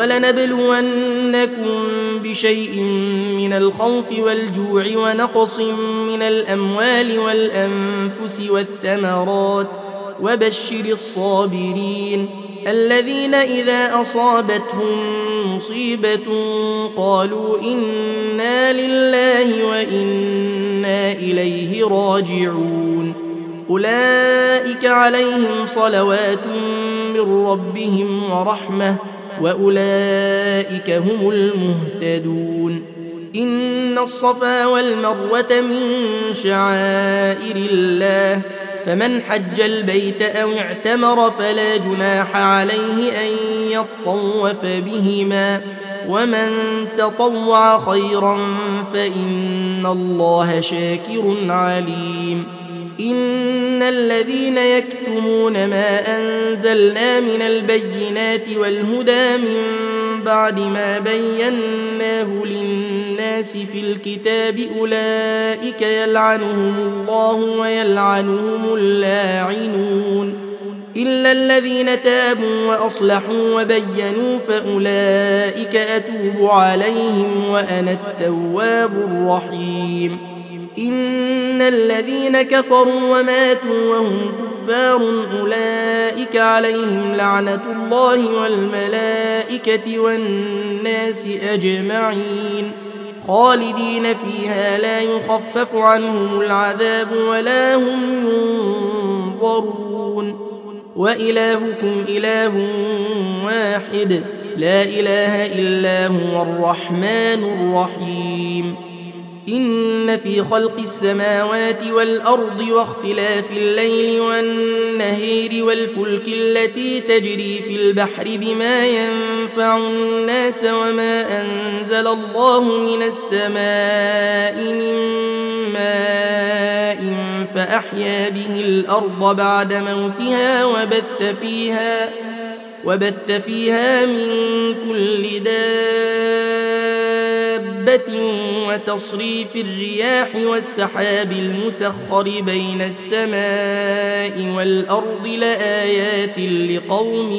ولنبلونكم بشيء من الخوف والجوع ونقص من الأموال والأنفس والثمرات وبشر الصابرين الذين إذا أصابتهم مصيبة قالوا إنا لله وإنا إليه راجعون أولئك عليهم صلوات من ربهم ورحمة وأولئك هم المهتدون إن الصفا والمروة من شعائر الله فمن حج البيت أو اعتمر فلا جناح عليه أن يطوف بهما ومن تطوع خيرا فإن الله شاكر عليم إن الذين يكتمون ما أنزلنا من البينات والهدى من بعد ما بيناه للناس في الكتاب أولئك يلعنهم الله ويلعنهم اللاعنون إلا الذين تابوا وأصلحوا وبينوا فأولئك أتوب عليهم وأنا التواب الرحيم إن الذين كفروا وماتوا وهم كفار أولئك عليهم لعنة الله والملائكة والناس أجمعين خالدين فيها لا يخفف عنهم العذاب ولا هم ينظرون وإلهكم إله واحد لا إله إلا هو الرحمن الرحيم إن في خلق السماوات والأرض واختلاف الليل والنهار والفلك التي تجري في البحر بما ينفع الناس وما أنزل الله من السماء من ماء فأحيا به الأرض بعد موتها وبث فيها وبث فيها من كل دابة وتصريف الرياح والسحاب المسخر بين السماء والأرض لآيات لقوم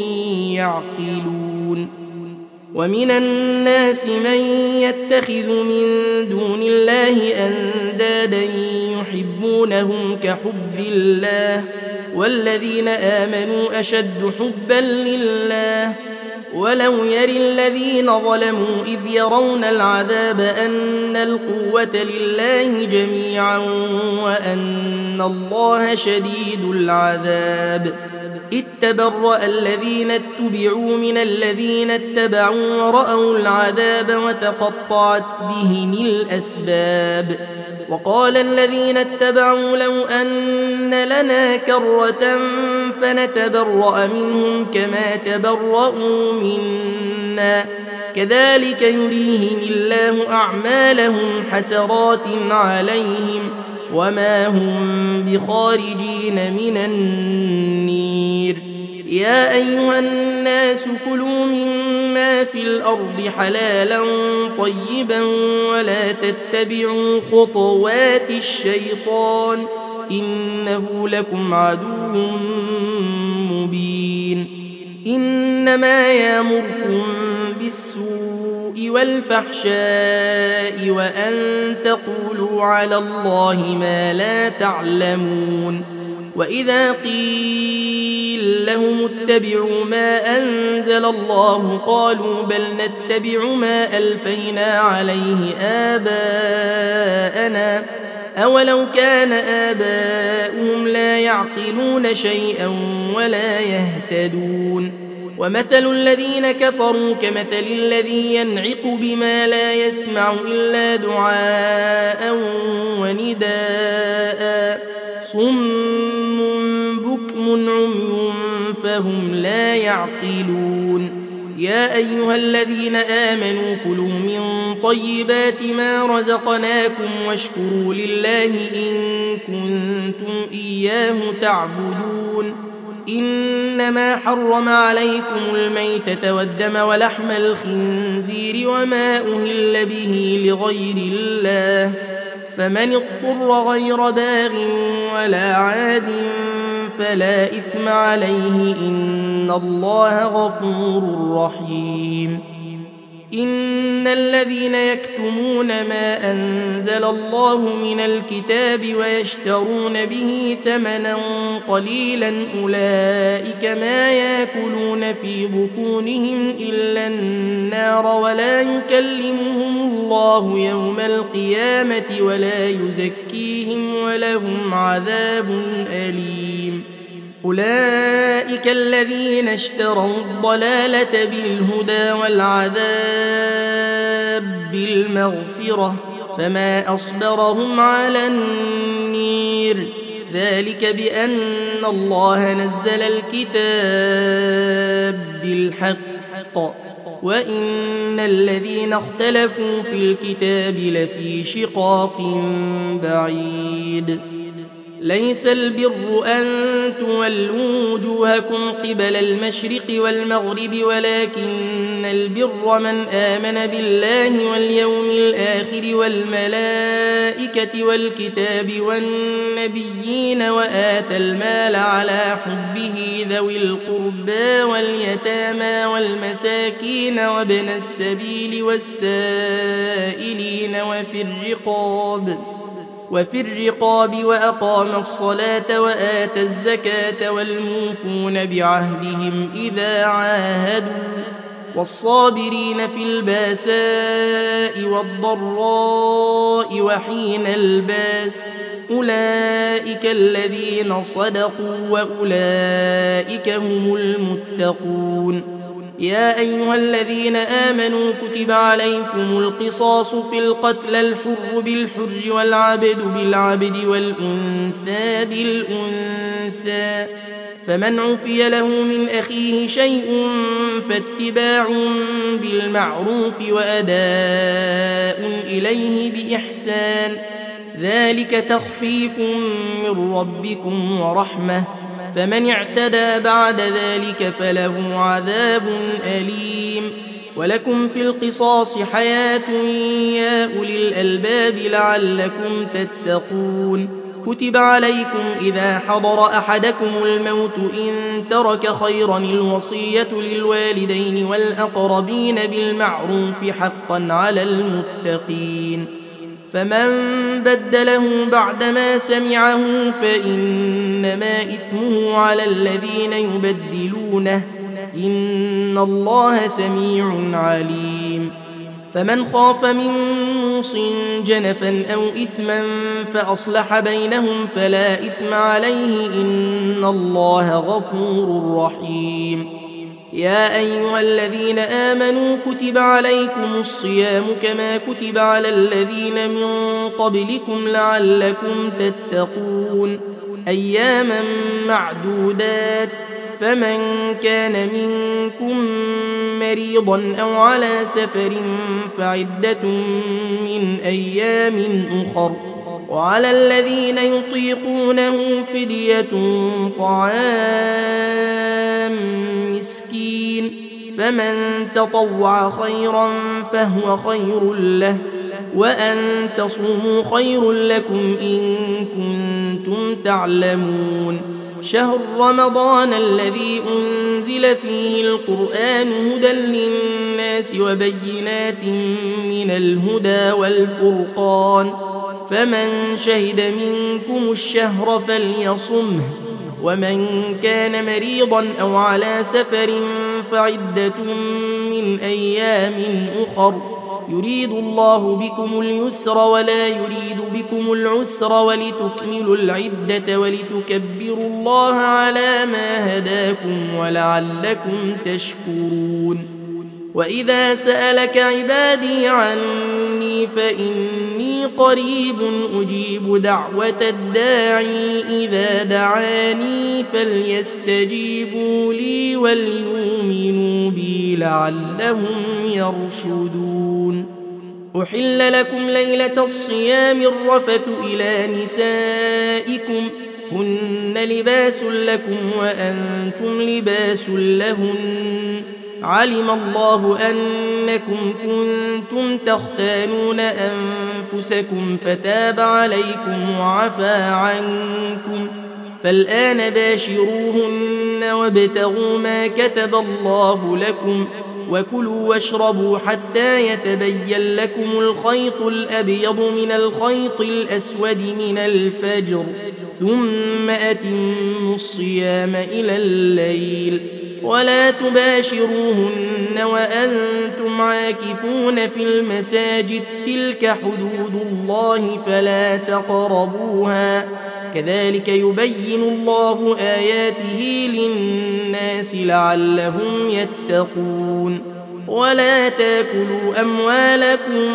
يعقلون ومن الناس من يتخذ من دون الله أندادا يحبونهم كحب الله والذين آمنوا أشد حبا لله ولو يري الذين ظلموا إذ يرون العذاب أن القوة لله جميعا وأن الله شديد العذاب إذ تبرأ الذين اتبعوا من الذين اتبعوا ورأوا العذاب وتقطعت بهم الأسباب وقال الذين اتبعوا لو أن لنا كرة فنتبرأ منهم كما تبرأوا منا كذلك يريهم الله أعمالهم حسرات عليهم وما هم بخارجين من النير يا أيها الناس كلوا مما في الأرض حلالا طيبا ولا تتبعوا خطوات الشيطان إنه لكم عدو مبين إنما يأمركم بالسوء والفحشاء وأن تقولوا على الله ما لا تعلمون وإذا قيل لهم اتبعوا ما أنزل الله قالوا بل نتبع ما ألفينا عليه آباءنا أولو كان آباؤهم لا يعقلون شيئا ولا يهتدون ومثل الذين كفروا كمثل الذي ينعق بما لا يسمع إلا دعاء ونداء صم بكم عمي فهم لا يعقلون يا أيها الذين آمنوا كلوا من طيبات ما رزقناكم واشكروا لله إن كنتم إياه تعبدون إنما حرم عليكم الميتة والدم ولحم الخنزير وما أهل به لغير الله فمن اضطر غير باغ ولا عاد فلا إثم عليه إن الله غفور رحيم إن الذين يكتمون ما أنزل الله من الكتاب ويشترون به ثمنا قليلا أولئك ما يأكلون في بطونهم إلا النار ولا يكلمهم الله يوم القيامة ولا يزكيهم ولهم عذاب أليم أولئك الذين اشتروا الضلالة بالهدى والعذاب بالمغفرة فما أصبرهم على النير ذلك بأن الله نزل الكتاب بالحق وإن الذين اختلفوا في الكتاب لفي شقاق بعيد. ليس البر أن تولوا وجوهكم قبل المشرق والمغرب ولكن البر من آمن بالله واليوم الآخر والملائكة والكتاب والنبيين وآتى المال على حبه ذوي القربى واليتامى والمساكين وابن السبيل والسائلين وفي الرقاب وفي الرقاب وأقام الصلاة وآتى الزكاة والموفون بعهدهم إذا عاهدوا والصابرين في الباساء والضراء وحين الباس أولئك الذين صدقوا وأولئك هم المتقون. يا أيها الذين آمنوا كتب عليكم القصاص في القتلى الحر بالحر والعبد بالعبد والأنثى بالأنثى فمن عفي له من أخيه شيء فاتباع بالمعروف وأداء إليه بإحسان ذلك تخفيف من ربكم ورحمة فمن اعتدى بعد ذلك فله عذاب أليم. ولكم في القصاص حياة يا أولي الألباب لعلكم تتقون. كتب عليكم إذا حضر أحدكم الموت إن ترك خيرا الوصية للوالدين والأقربين بالمعروف حقا على المتقين فمن بدله بعدما سمعه فإنما إثمه على الذين يبدلونه إن الله سميع عليم. فمن خاف من موص جنفا أو إثما فأصلح بينهم فلا إثم عليه إن الله غفور رحيم. يا أيها الذين آمنوا كتب عليكم الصيام كما كتب على الذين من قبلكم لعلكم تتقون أياما معدودات فمن كان منكم مريضا أو على سفر فعدة من أيام أخر وعلى الذين يطيقونه فدية طعام مسكين فمن تطوع خيرا فهو خير له وأن تصوموا خير لكم إن كنتم تعلمون. شهر رمضان الذي أنزل فيه القرآن هدى للناس وبينات من الهدى والفرقان فمن شهد منكم الشهر فليصمه ومن كان مريضا أو على سفر فعدة من أيام أخر يريد الله بكم اليسر ولا يريد بكم العسر ولتكملوا العدة ولتكبروا الله على ما هداكم ولعلكم تشكرون. وإذا سألك عبادي عني فإني قريب أجيب دعوة الداعي إذا دعاني فليستجيبوا لي وليؤمنوا بي لعلهم يرشدون. أحل لكم ليلة الصيام الرفث إلى نسائكم هن لباس لكم وأنتم لباس لهن علم الله أنكم كنتم تختانون أنفسكم فتاب عليكم وعفى عنكم فالآن باشروهن وابتغوا ما كتب الله لكم وكلوا واشربوا حتى يتبين لكم الخيط الأبيض من الخيط الأسود من الفجر ثم أتموا الصيام إلى الليل ولا تباشروهن وأنتم عاكفون في المساجد تلك حدود الله فلا تقربوها كذلك يبين الله آياته للناس لعلهم يتقون. ولا تاكلوا أموالكم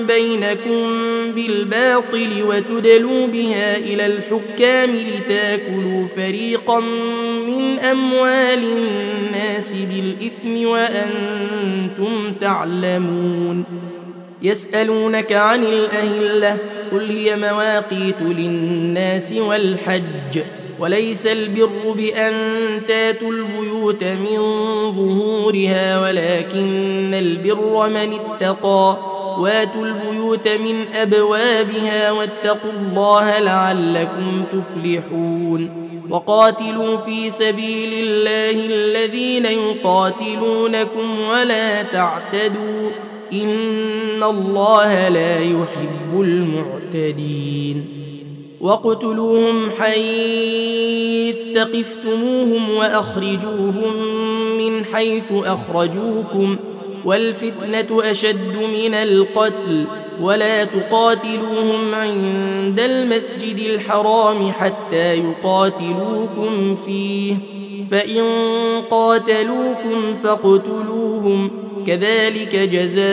بينكم بالباطل وتدلوا بها إلى الحكام لتاكلوا فريقا من أموال الناس بالإثم وأنتم تعلمون. يسألونك عن الأهلة قل هي مواقيت للناس والحج وليس البر بأن تاتوا البيوت من ظهورها ولكن البر من اتقى واتوا البيوت من أبوابها واتقوا الله لعلكم تفلحون. وقاتلوا في سبيل الله الذين يقاتلونكم ولا تعتدوا إن الله لا يحب المعتدين. واقتلوهم حيث ثقفتموهم وأخرجوهم من حيث أخرجوكم والفتنة أشد من القتل ولا تقاتلوهم عند المسجد الحرام حتى يقاتلوكم فيه فإن قاتلوكم فاقتلوهم كذلك جزاء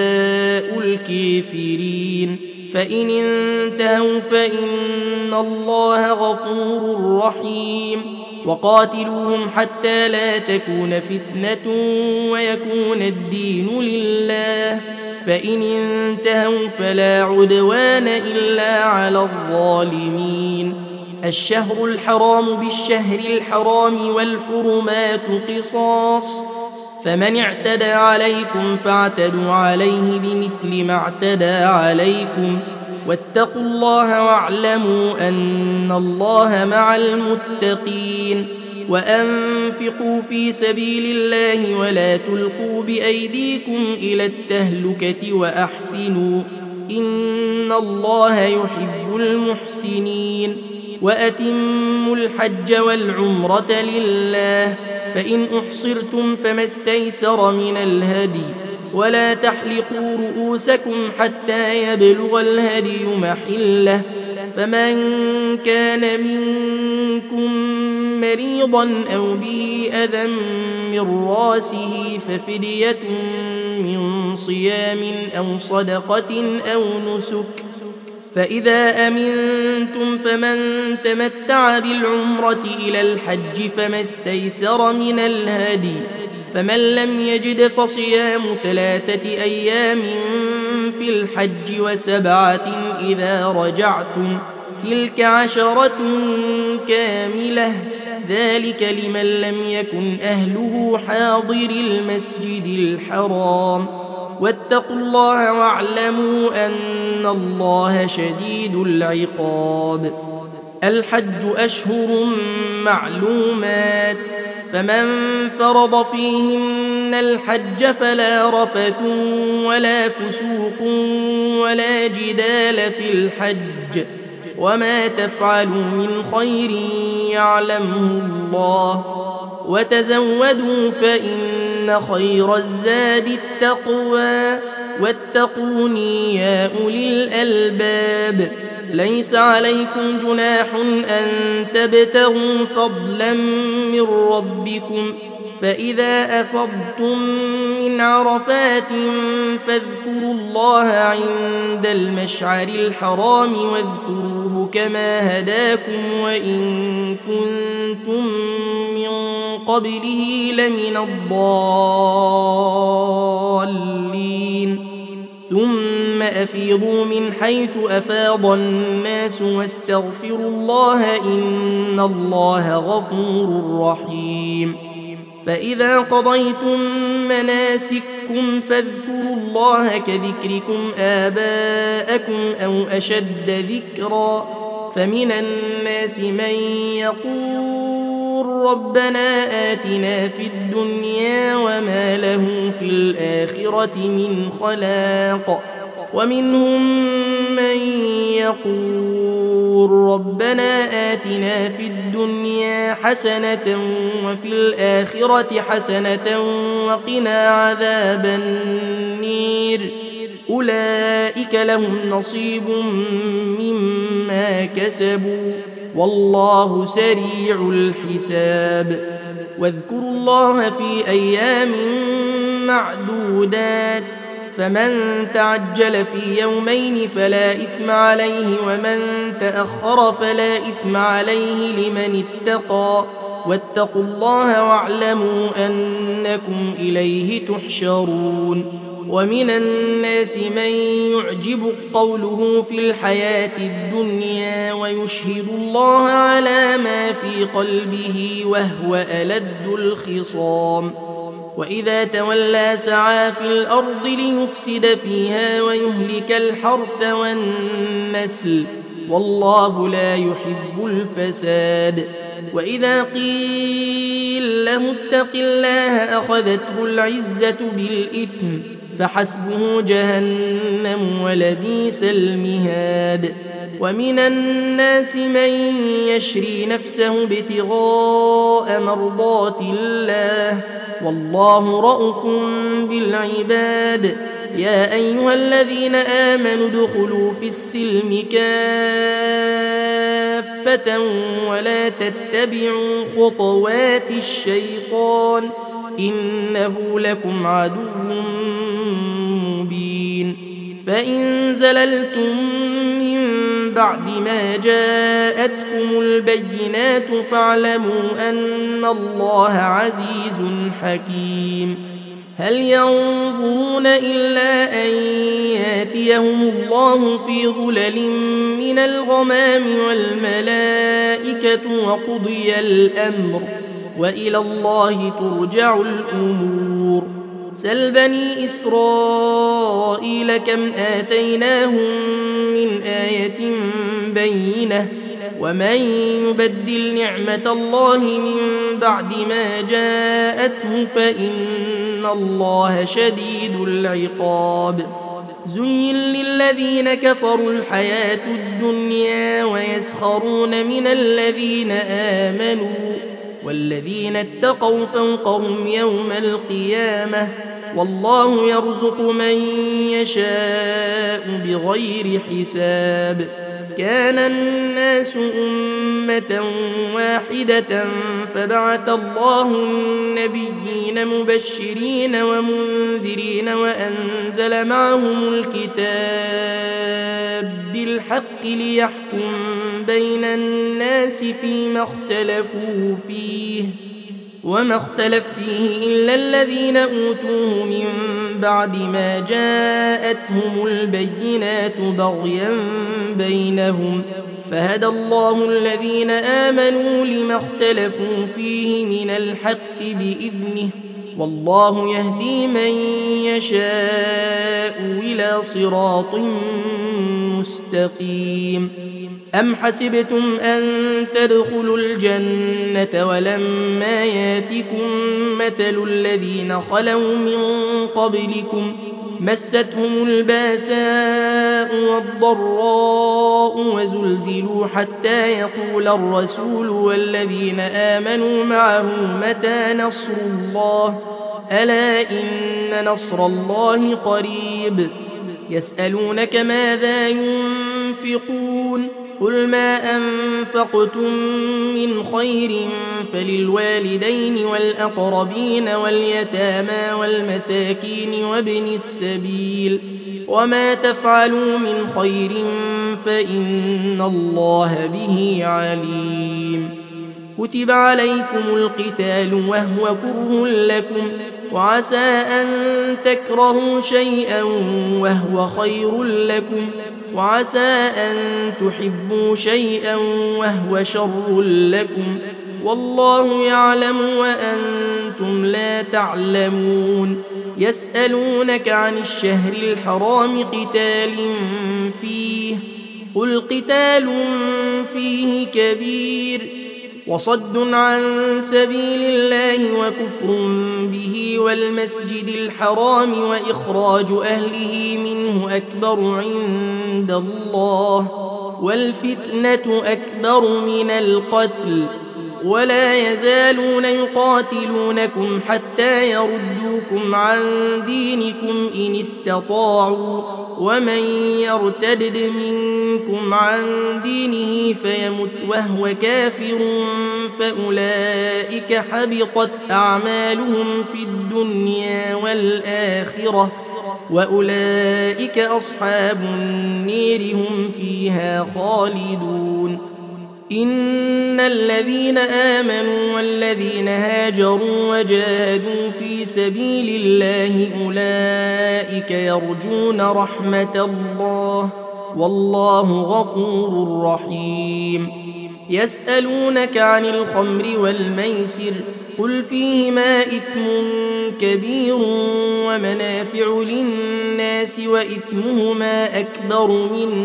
الكافرين. فإن انتهوا فإن الله غفور رحيم. وقاتلوهم حتى لا تكون فتنة ويكون الدين لله فإن انتهوا فلا عدوان إلا على الظالمين. الشهر الحرام بالشهر الحرام والحرمات قصاص فمن اعتدى عليكم فاعتدوا عليه بمثل ما اعتدى عليكم واتقوا الله واعلموا أن الله مع المتقين. وأنفقوا في سبيل الله ولا تلقوا بأيديكم إلى التهلكة وأحسنوا إن الله يحب المحسنين. وأتموا الحج والعمرة لله فإن أحصرتم فما استيسر من الهدي ولا تحلقوا رؤوسكم حتى يبلغ الهدي محله فمن كان منكم مريضا أو به أذى من راسه ففدية من صيام أو صدقة أو نسك فإذا أمنتم فمن تمتع بالعمرة إلى الحج فما استيسر من الهدي فمن لم يجد فصيام ثلاثة أيام في الحج وسبعة إذا رجعتم تلك عشرة كاملة ذلك لمن لم يكن أهله حاضر المسجد الحرام واتقوا الله واعلموا أن الله شديد العقاب. الحج أشهر معلومات فمن فرض فيهن الحج فلا رفث ولا فسوق ولا جدال في الحج وما تفعلوا من خير يعلمه الله وتزودوا فإن خير الزاد التقوى واتقوني يا أولي الألباب. ليس عليكم جناح أن تبتغوا فضلا من ربكم فإذا أفضتم من عرفات فاذكروا الله عند المشعر الحرام واذكروه كما هداكم وإن كنتم من قبله لمن الضالين. ثم أفيضوا من حيث أفاض الناس واستغفروا الله إن الله غفور رحيم. فإذا قضيتم مناسككم فاذكروا الله كذكركم آباءكم أو أشد ذكرا فمن الناس من يقول ربنا آتنا في الدنيا وما له في الآخرة من خلاق ومنهم من يقول ربنا آتنا في الدنيا حسنة وفي الآخرة حسنة وقنا عذاب النير أولئك لهم نصيب مما كسبوا والله سريع الحساب. واذكروا الله في أيام معدودات فمن تعجل في يومين فلا إثم عليه ومن تأخر فلا إثم عليه لمن اتقى واتقوا الله واعلموا أنكم إليه تحشرون. ومن الناس من يعجب قوله في الحياة الدنيا ويشهد الله على ما في قلبه وهو ألد الخصام وإذا تولى سعى في الأرض ليفسد فيها ويهلك الحرث والنسل والله لا يحب الفساد. وإذا قيل له اتق الله أخذته العزة بالإثم فحسبه جهنم ولبئس المهاد. ومن الناس من يشري نفسه ابتغاء مرضات الله والله رءوف بالعباد. يا أيها الذين آمنوا ادخلوا في السلم كافة ولا تتبعوا خطوات الشيطان إنه لكم عدو مبين. فإن زللتم من بعد ما جاءتكم البينات فاعلموا أن الله عزيز حكيم. هل ينظرون إلا أن ياتيهم الله في ظلل من الغمام والملائكة وقضي الأمر وإلى الله ترجع الأمور. سل بني إسرائيل كم آتيناهم من آية بينة ومن يبدل نعمة الله من بعد ما جاءته فإن الله شديد العقاب. زين للذين كفروا الحياة الدنيا ويسخرون من الذين آمنوا والذين اتقوا فوقهم يوم القيامة والله يرزق من يشاء بغير حساب. كان الناس أمة واحدة فبعث الله النبيين مبشرين ومنذرين وأنزل معهم الكتاب بالحق ليحكم بين الناس فيما اختلفوا فيه وما اختلف فيه إلا الذين أوتوه من بعد ما جاءتهم البينات بغيا بينهم فهدى الله الذين آمنوا لما اختلفوا فيه من الحق بإذنه والله يهدي من يشاء إلى صراط مستقيم. أم حسبتم أن تدخلوا الجنة ولما ياتكم مثل الذين خلوا من قبلكم مستهم الباساء والضراء وزلزلوا حتى يقول الرسول والذين آمنوا معه متى نصر الله ألا إن نصر الله قريب. يسألونك ماذا ينفقون قل ما أنفقتم من خير فللوالدين والأقربين واليتامى والمساكين وابن السبيل وما تفعلوا من خير فإن الله به عليم. كتب عليكم القتال وهو كره لكم وعسى أن تكرهوا شيئا وهو خير لكم وعسى أن تحبوا شيئا وهو شر لكم والله يعلم وأنتم لا تعلمون. يسألونك عن الشهر الحرام قتال فيه قل قتال فيه كبير وصد عن سبيل الله وكفر به والمسجد الحرام وإخراج أهله منه أكبر عند الله والفتنة أكبر من القتل ولا يزالون يقاتلونكم حتى يردوكم عن دينكم إن استطاعوا ومن يرتد منكم عن دينه فيمت وهو كافر فأولئك حبطت أعمالهم في الدنيا والآخرة وأولئك أصحاب النير هم فيها خالدون. إن الذين آمنوا والذين هاجروا وجاهدوا في سبيل الله أولئك يرجون رحمة الله والله غفور رحيم. يسألونك عن الخمر والميسر قل فيهما إثم كبير ومنافع للناس وإثمهما أكبر من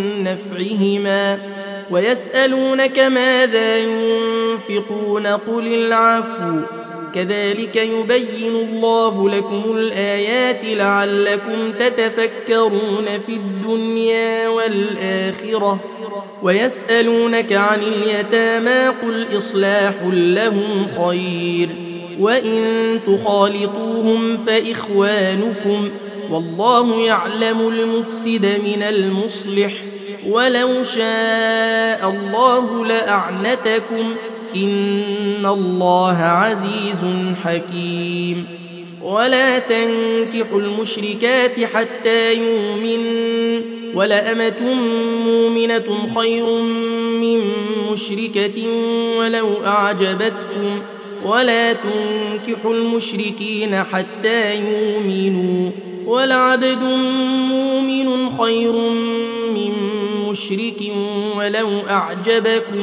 نفعهما ويسألونك ماذا ينفقون قل العفو كذلك يبين الله لكم الآيات لعلكم تتفكرون في الدنيا والآخرة. ويسألونك عن اليتامى قل إصلاح لهم خير وإن تخالطوهم فإخوانكم والله يعلم المفسد من المصلح ولو شاء الله لأعنتكم إن الله عزيز حكيم. ولا تنكحوا المشركات حتى يؤمنوا ولأمة مؤمنة خير من مشركة ولو أعجبتكم ولا تنكحوا المشركين حتى يؤمنوا ولعبد مؤمن خير من مشرك ولو أعجبكم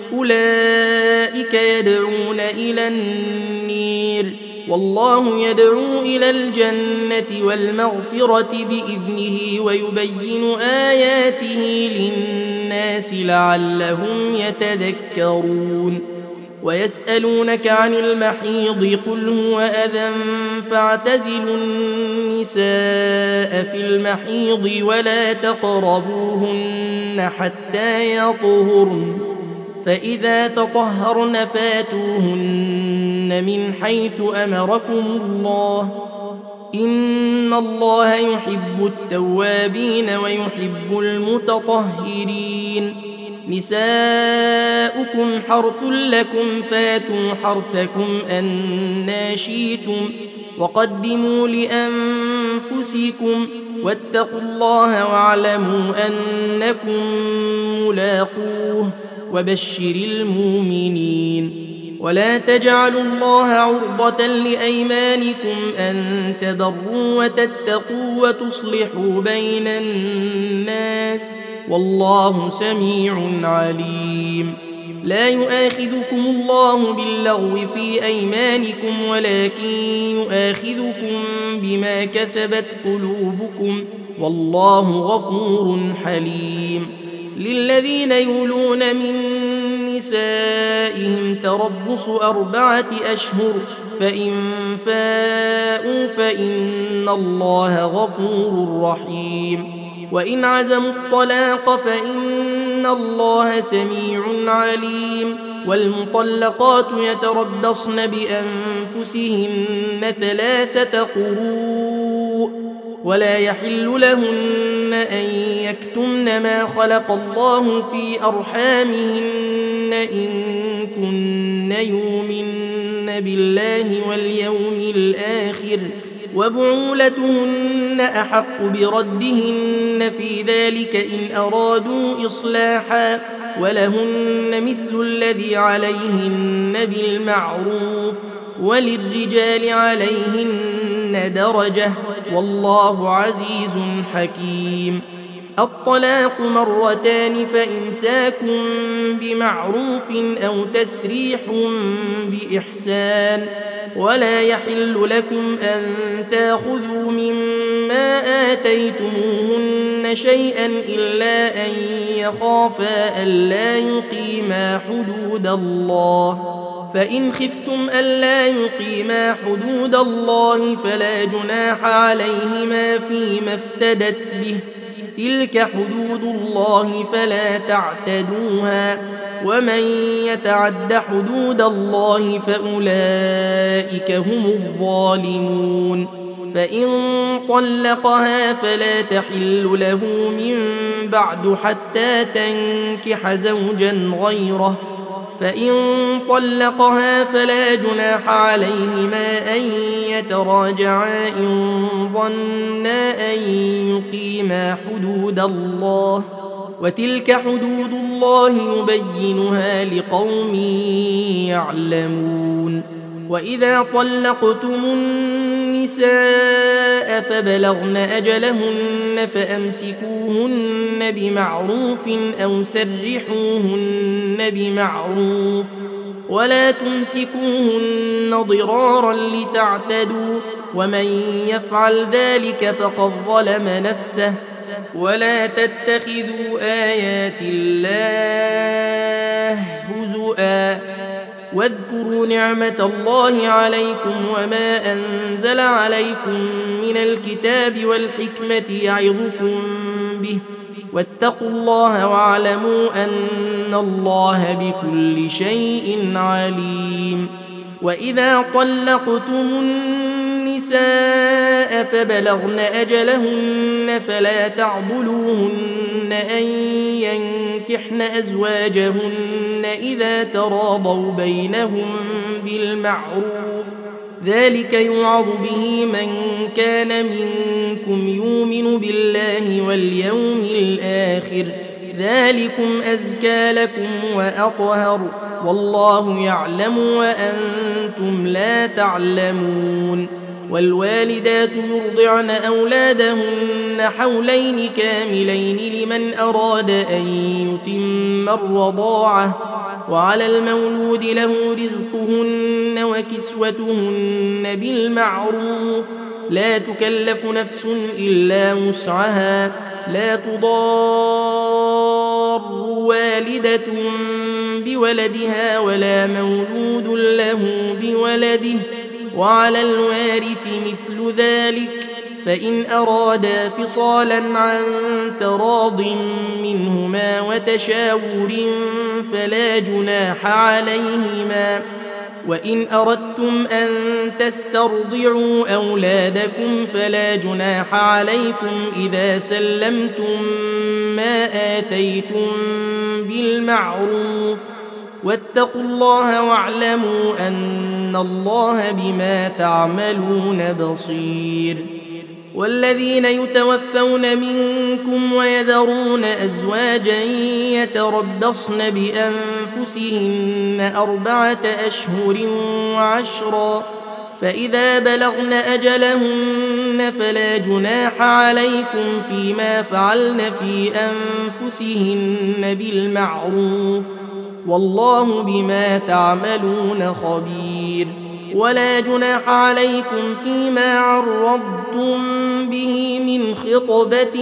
أولئك يدعون إلى النير والله يدعو إلى الجنة والمغفرة بإذنه ويبين آياته للناس لعلهم يتذكرون. ويسألونك عن المحيض قل هو أذى فاعتزلوا النساء في المحيض ولا تقربوهن حتى يطهرن فإذا تطهرن فاتوهن من حيث أمركم الله إن الله يحب التوابين ويحب المتطهرين. نساؤكم حرث لكم فاتوا حرثكم أنى شئتم وقدموا لأنفسكم واتقوا الله واعلموا أنكم ملاقوه وبشر المؤمنين. ولا تجعلوا الله عرضة لأيمانكم أن تبروا وتتقوا وتصلحوا بين الناس والله سميع عليم. لا يؤاخذكم الله باللغو في أيمانكم ولكن يؤاخذكم بما كسبت قلوبكم والله غفور حليم. للذين يولون من نسائهم تربص أربعة أشهر فإن فاءوا فإن الله غفور رحيم. وإن عزموا الطلاق فإن الله سميع عليم. والمطلقات يتربصن بأنفسهن ثلاثة قروء ولا يحل لهن أن يكتمن ما خلق الله في أرحامهن إن كن يؤمن بالله واليوم الآخر وبعولتهن أحق بردهن في ذلك إن أرادوا إصلاحا ولهن مثل الذي عليهن بالمعروف وللرجال عليهن درجة والله عزيز حكيم. الطلاق مرتان فإمساك بمعروف أو تسريح بإحسان ولا يحل لكم أن تأخذوا مما آتيتموهن شيئا إلا أن يخافا ألا يقيما حدود الله فإن خفتم ألا يقيما حدود الله فلا جناح عليهما فيما افتدت به تلك حدود الله فلا تعتدوها ومن يتعد حدود الله فأولئك هم الظالمون. فإن طلقها فلا تحل له من بعد حتى تنكح زوجا غيره فإن طلقها فلا جناح عليهما أن يتراجعا إن ظنا أن يقيما حدود الله، وتلك حدود الله يبينها لقوم يعلمون. وإذا طلقتم النساء فبلغن أجلهن فأمسكوهن بمعروف أو سرحوهن بمعروف، ولا تمسكوهن ضرارا لتعتدوا، ومن يفعل ذلك فقد ظلم نفسه. ولا تتخذوا آيات الله هزؤا، واذكروا نعمة الله عليكم وما أنزل عليكم من الكتاب والحكمة يعظكم به، واتقوا الله واعلموا أن الله بكل شيء عليم. وإذا طلقتم النساء فبلغن أجلهن فلا تعضلوهن أن ينكحن أزواجهن إذا تراضوا بينهم بالمعروف، ذلك يوعظ به من كان منكم يؤمن بالله واليوم الآخر، ذلكم أزكى لكم وأطهر، والله يعلم وأنتم لا تعلمون. والوالدات يرضعن أولادهن حولين كاملين لمن أراد أن يتم الرضاعة، وعلى المولود له رزقهن وكسوتهن بالمعروف، لا تكلف نفس إلا وسعها، لا تضار والدة بولدها ولا مولود له بولده، وعلى الوارث مثل ذلك، فإن أرادا فصالا عن تراض منهما وتشاور فلا جناح عليهما. وإن أردتم أن تسترضعوا أولادكم فلا جناح عليكم إذا سلمتم ما آتيتم بالمعروف، واتقوا الله واعلموا أن الله بما تعملون بصير. والذين يتوفون منكم ويذرون أزواجا يتربصن بأنفسهن أربعة أشهر وعشرا، فإذا بلغن أجلهن فلا جناح عليكم فيما فعلن في أنفسهن بالمعروف، والله بما تعملون خبير. ولا جناح عليكم فيما عرضتم به من خطبة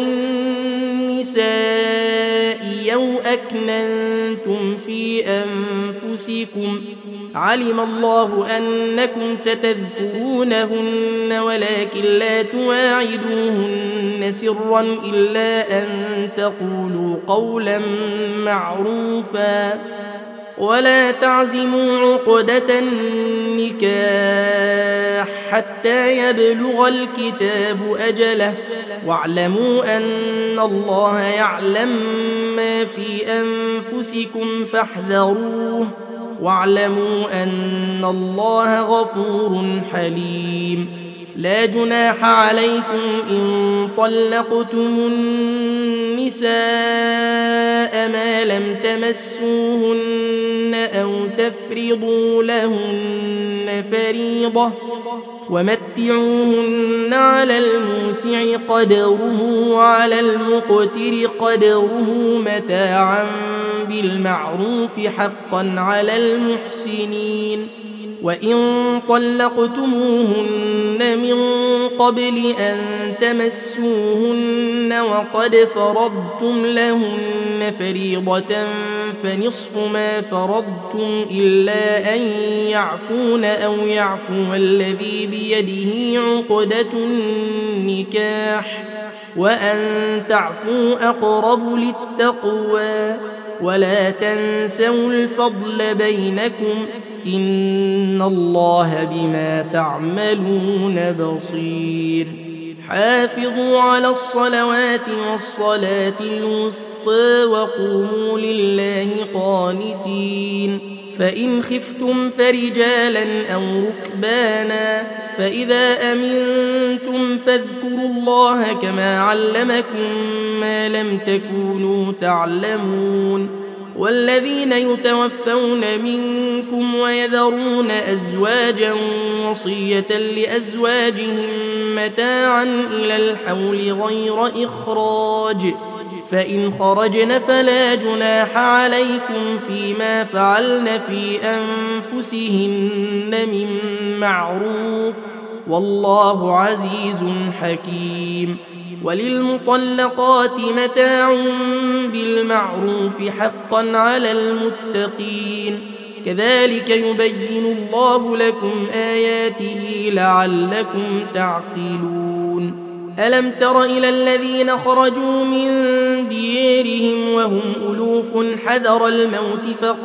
النساء أو أكننتم في أنفسكم، علم الله أنكم ستذكرونهن ولكن لا تواعدوهن سرا إلا أن تقولوا قولا معروفا، ولا تعزموا عقدة النكاح حتى يبلغ الكتاب أجله، واعلموا أن الله يعلم ما في أنفسكم فاحذروه، واعلموا أن الله غفور حليم. لا جناح عليكم إن طلقتم النساء ما لم تمسوهن أو تفرضوا لهن فريضة، ومتعوهن على الموسع قدره وعلى المقتر قدره متاعا بالمعروف حقا على المحسنين. وإن طلقتموهن من قبل أن تمسوهن وقد فرضتم لهن فريضة فنصف ما فرضتم إلا أن يعفون أو يعفو الذي بيده عقدة النكاح، وأن تعفوا أقرب للتقوى، ولا تنسوا الفضل بينكم، إن الله بما تعملون بصير. حافظوا على الصلوات والصلاة الوسطى وقوموا لله قانتين، فإن خفتم فرجالا أو ركبانا فإذا أمنتم فاذكروا الله كما علمكم ما لم تكونوا تعلمون والذين يتوفون منكم ويذرون أزواجا وصية لأزواجهم متاعا إلى الحول غير إخراج فإن خرجن فلا جناح عليكم فيما فعلن في أنفسهن من معروف والله عزيز حكيم وللمطلقات متاع بالمعروف حقا على المتقين كذلك يبين الله لكم آياته لعلكم تعقلون ألم تر إلى الذين خرجوا من ديارهم وهم ألوف حذر الموت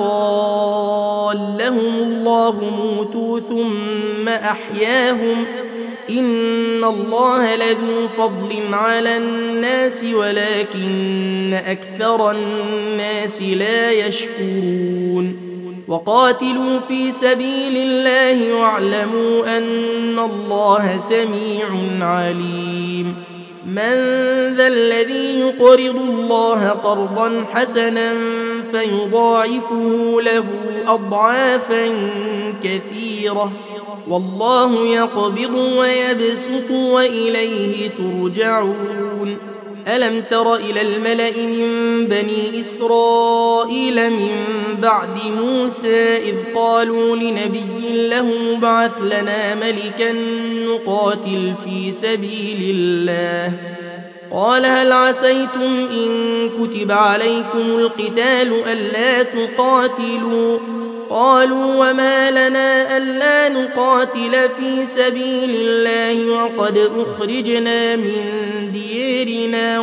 فقال لهم الله موتوا ثم أحياهم إن الله لذو فضل على الناس ولكن أكثر الناس لا يشكرون وقاتلوا في سبيل الله واعلموا أن الله سميع عليم من ذا الذي يقرض الله قرضا حسنا فيضاعفه له أضعافا كثيرة والله يقبض ويبسط وإليه ترجعون ألم تر إلى الملأ من بني إسرائيل من بعد موسى إذ قالوا لنبي له ابعث لنا ملكا نقاتل في سبيل الله قال هل عسيتم إن كتب عليكم القتال ألا تقاتلوا قالوا وما لنا ألا نقاتل في سبيل الله وقد أخرجنا من ديارنا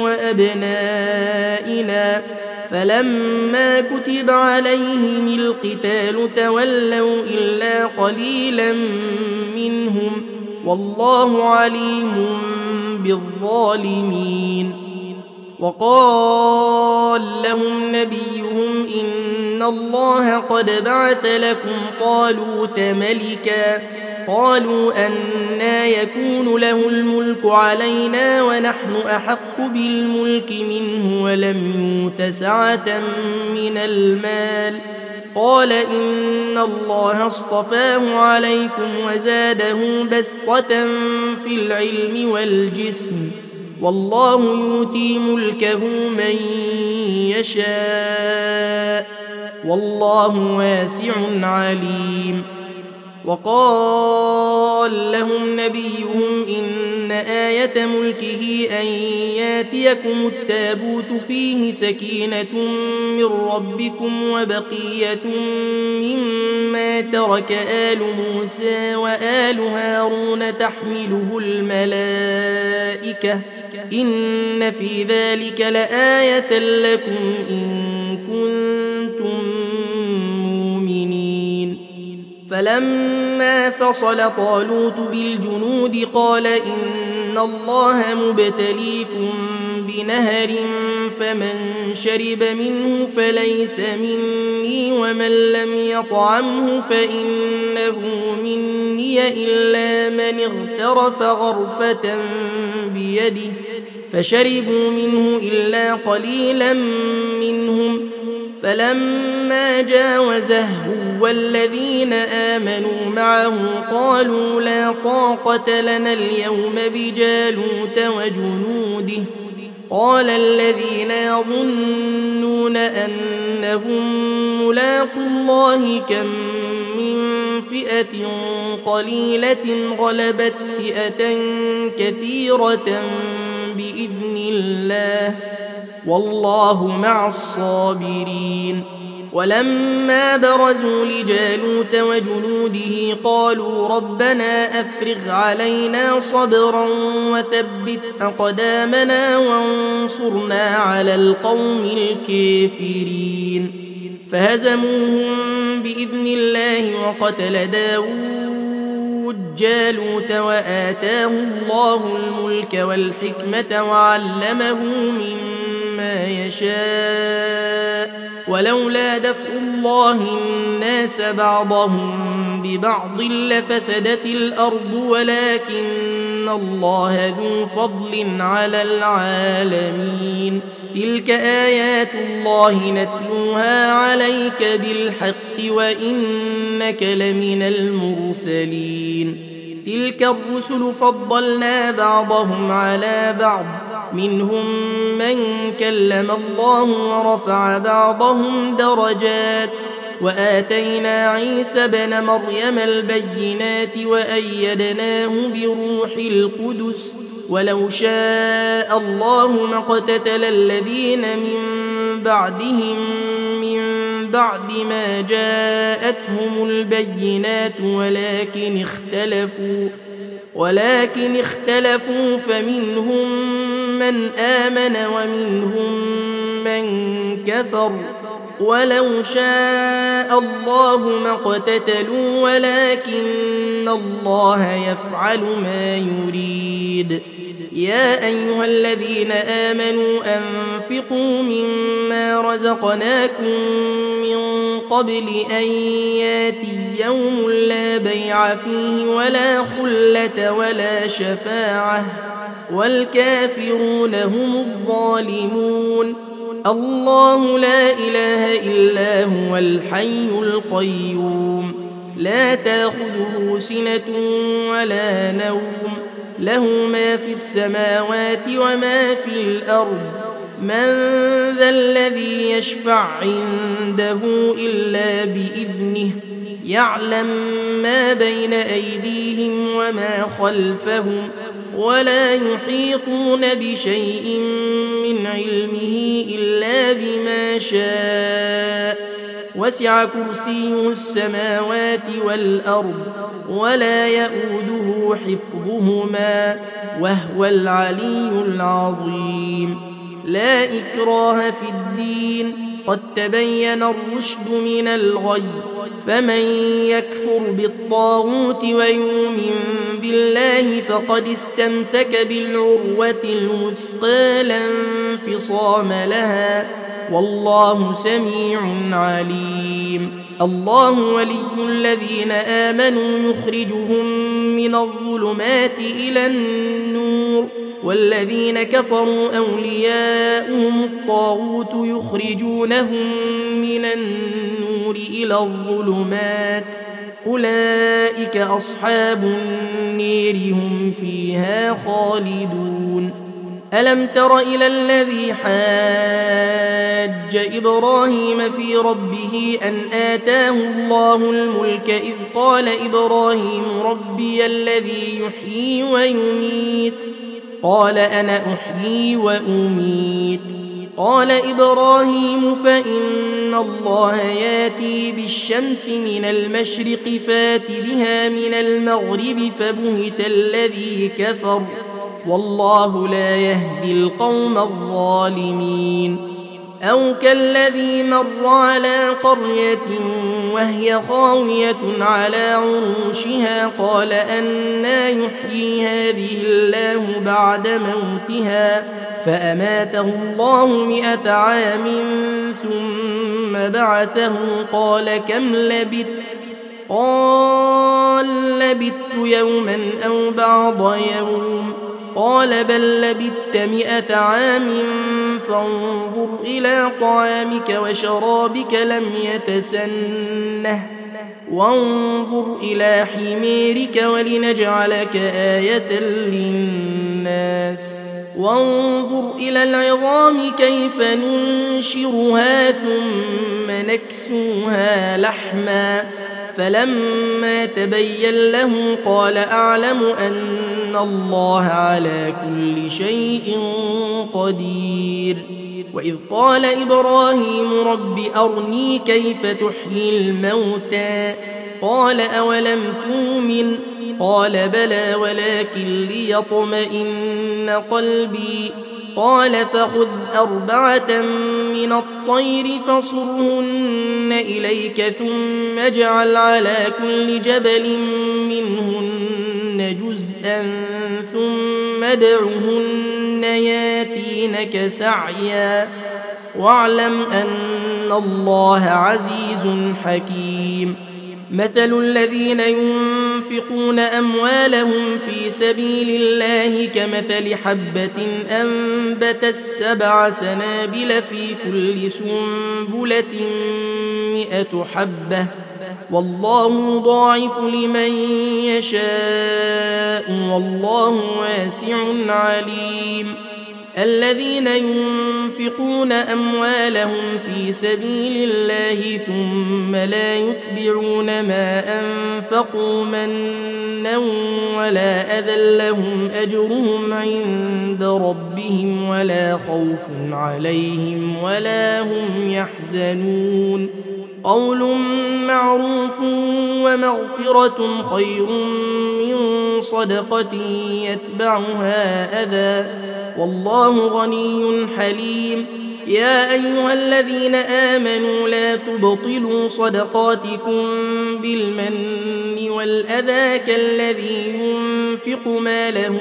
وأبنائنا فلما كتب عليهم القتال تولوا إلا قليلا منهم والله عليم بالظالمين وقال لهم نبيهم إن الله قد بعث لكم طالوت ملكا قالوا أنى يكون له الملك علينا ونحن أحق بالملك منه ولم يؤت سعة من المال قال إن الله اصطفاه عليكم وزاده بسطة في العلم والجسم والله يؤتي ملكه من يشاء والله واسع عليم وقال لهم نبيهم إن آية ملكه أن ياتيكم التابوت فيه سكينة من ربكم وبقية مما ترك آل موسى وآل هارون تحمله الملائكة إن في ذلك لآية لكم إن كنتم مؤمنين فلما فصل طالوت بالجنود قال إن الله مبتليكم بنهر فمن شرب منه فليس مني ومن لم يطعمه فإنه مني إلا من اغترف غرفة بيده فشربوا منه إلا قليلا منهم فلما جاوزه والذين آمنوا معه قالوا لا طاقة لنا اليوم بجالوت وجنوده قال الذين يظنون أنهم ملاقوا الله كم من فئة قليلة غلبت فئة كثيرة بإذن الله والله مع الصابرين ولما برزوا لجالوت وجنوده قالوا ربنا أفرغ علينا صبرا وثبت أقدامنا وانصرنا على القوم الكافرين فهزموهم بإذن الله وقتل داود جالوت وآتاه الله الملك والحكمة وعلمه مما ما يشاء ولولا دفع الله الناس بعضهم ببعض لفسدت الأرض ولكن الله ذو فضل على العالمين تلك آيات الله نتلوها عليك بالحق وإنك لمن المرسلين تلك الرسل فضلنا بعضهم على بعض منهم من كلم الله ورفع بعضهم درجات وآتينا عيسى ابن مريم البينات وأيدناه بروح القدس ولو شاء الله ما اقتتل الذين من بعدهم من بعد ما جاءتهم البينات ولكن اختلفوا ولكن اختلفوا فمنهم من آمن ومنهم من كفر ولو شاء الله ما اقتتلوا ولكن الله يفعل ما يريد يا أيها الذين آمنوا أنفقوا مما رزقناكم من قبل أن ياتي يوم لا بيع فيه ولا خلة ولا شفاعة والكافرون هم الظالمون الله لا إله إلا هو الحي القيوم لا تأخذه سنة ولا نوم له ما في السماوات وما في الأرض من ذا الذي يشفع عنده إلا بإذنه يعلم ما بين أيديهم وما خلفهم ولا يحيطون بشيء من علمه إلا بما شاء وسع كرسيه السماوات والأرض ولا يؤوده حفظهما وهو العلي العظيم لا إكراه في الدين قد تبين الرشد من الغي فمن يكفر بالطاغوت ويؤمن بالله فقد استمسك بالعروة الوثقى لا انفصام لها والله سميع عليم الله ولي الذين آمنوا يخرجهم من الظلمات إلى النور والذين كفروا أولياؤهم الطاغوت يخرجونهم من النور إلى الظلمات أولئك أصحاب النير هم فيها خالدون ألم تر إلى الذي حاج إبراهيم في ربه أن آتاه الله الملك إذ قال إبراهيم ربي الذي يحيي ويميت قال أنا أحيي وأميت قال إبراهيم فإن الله ياتي بالشمس من المشرق فات بها من المغرب فبهت الذي كفر والله لا يهدي القوم الظالمين أو كالذي مر على قرية وهي خاوية على عروشها قال أنى يحيي هذه الله بعد موتها فأماته الله مئة عام ثم بعثه قال كم لبثت قال لبثت يوما أو بعض يوم قال بل لبثت مئة عام فانظر إلى طعامك وشرابك لم يتسنه وانظر إلى حميرك ولنجعلك آية للناس وانظر إلى العظام كيف ننشرها ثم نكسوها لحما فلما تبين له قال أعلم أن الله على كل شيء قدير وإذ قال إبراهيم رب أرني كيف تحيي الموتى قال أولم تؤمن قال بلى ولكن ليطمئن قلبي قال فخذ أربعة من الطير فصرهن إليك ثم اجعل على كل جبل منهن جزءا ثم ادعهن ياتين سيئتينك سعيا واعلم أن الله عزيز حكيم. مثل الذين ينفقون أموالهم في سبيل الله كمثل حبة أنبتت سبع سنابل في كل سنبلة مئة حبة والله يضاعف لمن يشاء والله واسع عليم. الذين ينفقون أموالهم في سبيل الله ثم لا يتبعون ما أنفقوا منا ولا أذى لهم أجرهم عند ربهم ولا خوف عليهم ولا هم يحزنون. قول معروف ومغفرة خير من صدقة يتبعها أذى والله غني حليم. يا أيها الذين آمنوا لا تبطلوا صدقاتكم بالمن والأذى كالذي ينفق ماله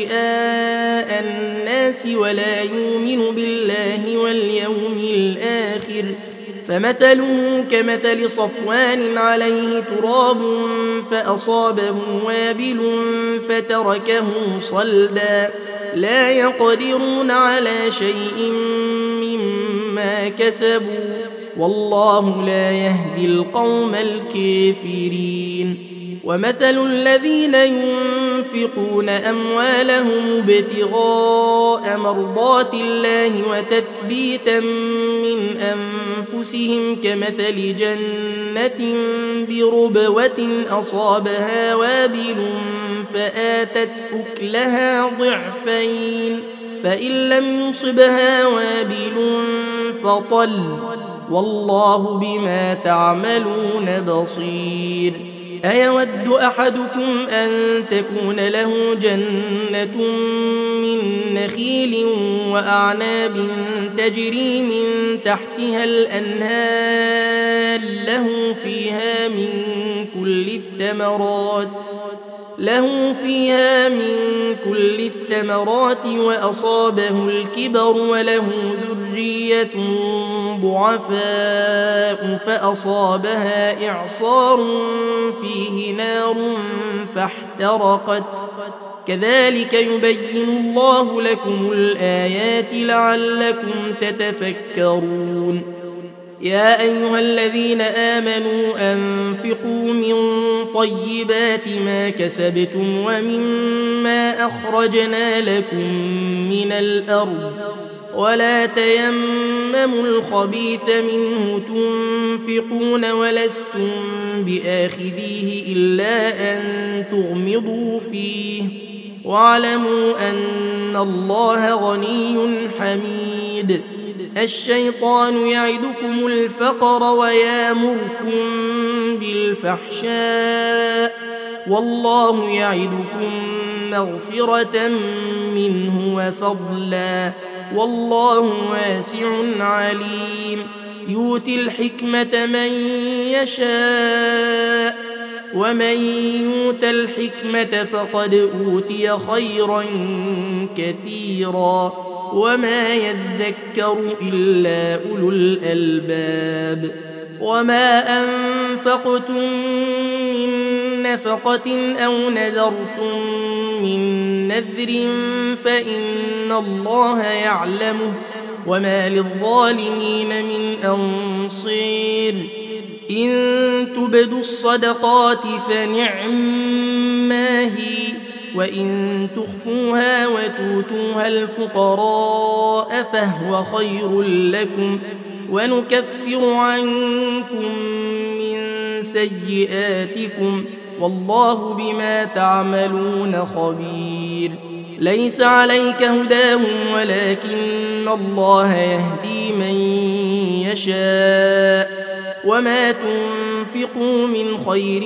رئاء الناس ولا يؤمن بالله واليوم الآخر فمثله كمثل صفوان عليه تراب فأصابه وابل فتركه صلدا لا يقدرون على شيء مما كسبوا والله لا يهدي القوم الكافرين. ومثل الذين ينفقون أموالهم ابتغاء مرضات الله وتثبيتا من أنفسهم كمثل جنة بربوة أصابها وابل فآتت أكلها ضعفين فإن لم يصبها وابل فطل والله بما تعملون بصير. أيود أحدكم أن تكون له جنة من نخيل وأعناب تجري من تحتها الأنهار له فيها من كل الثمرات له فيها من كل الثمرات وأصابه الكبر وله ذرية ضعفاء فأصابها إعصار فيه نار فاحترقت كذلك يبين الله لكم الآيات لعلكم تتفكرون. يا أيها الذين آمنوا أنفقوا من طيبات ما كسبتم ومما أخرجنا لكم من الأرض ولا تيمموا الخبيث منه تنفقون ولستم بآخذيه إلا أن تغمضوا فيه واعلموا أن الله غني حميد. الشيطان يعدكم الفقر ويامركم بالفحشاء والله يعدكم مغفرة منه وفضلا والله واسع عليم. يؤتي الحكمة من يشاء ومن يؤت الحكمة فقد أوتي خيرا كثيرا وما يذكر إلا أولو الألباب. وما أنفقتم من نفقة أو نذرتم من نذر فإن الله يعلمه وما للظالمين من أنصير. إن تبدوا الصدقات فنعما هي وإن تخفوها وتؤتوها الفقراء فهو خير لكم ونكفر عنكم من سيئاتكم والله بما تعملون خبير. ليس عليك هداهم ولكن الله يهدي من يشاء وما تنفقوا من خير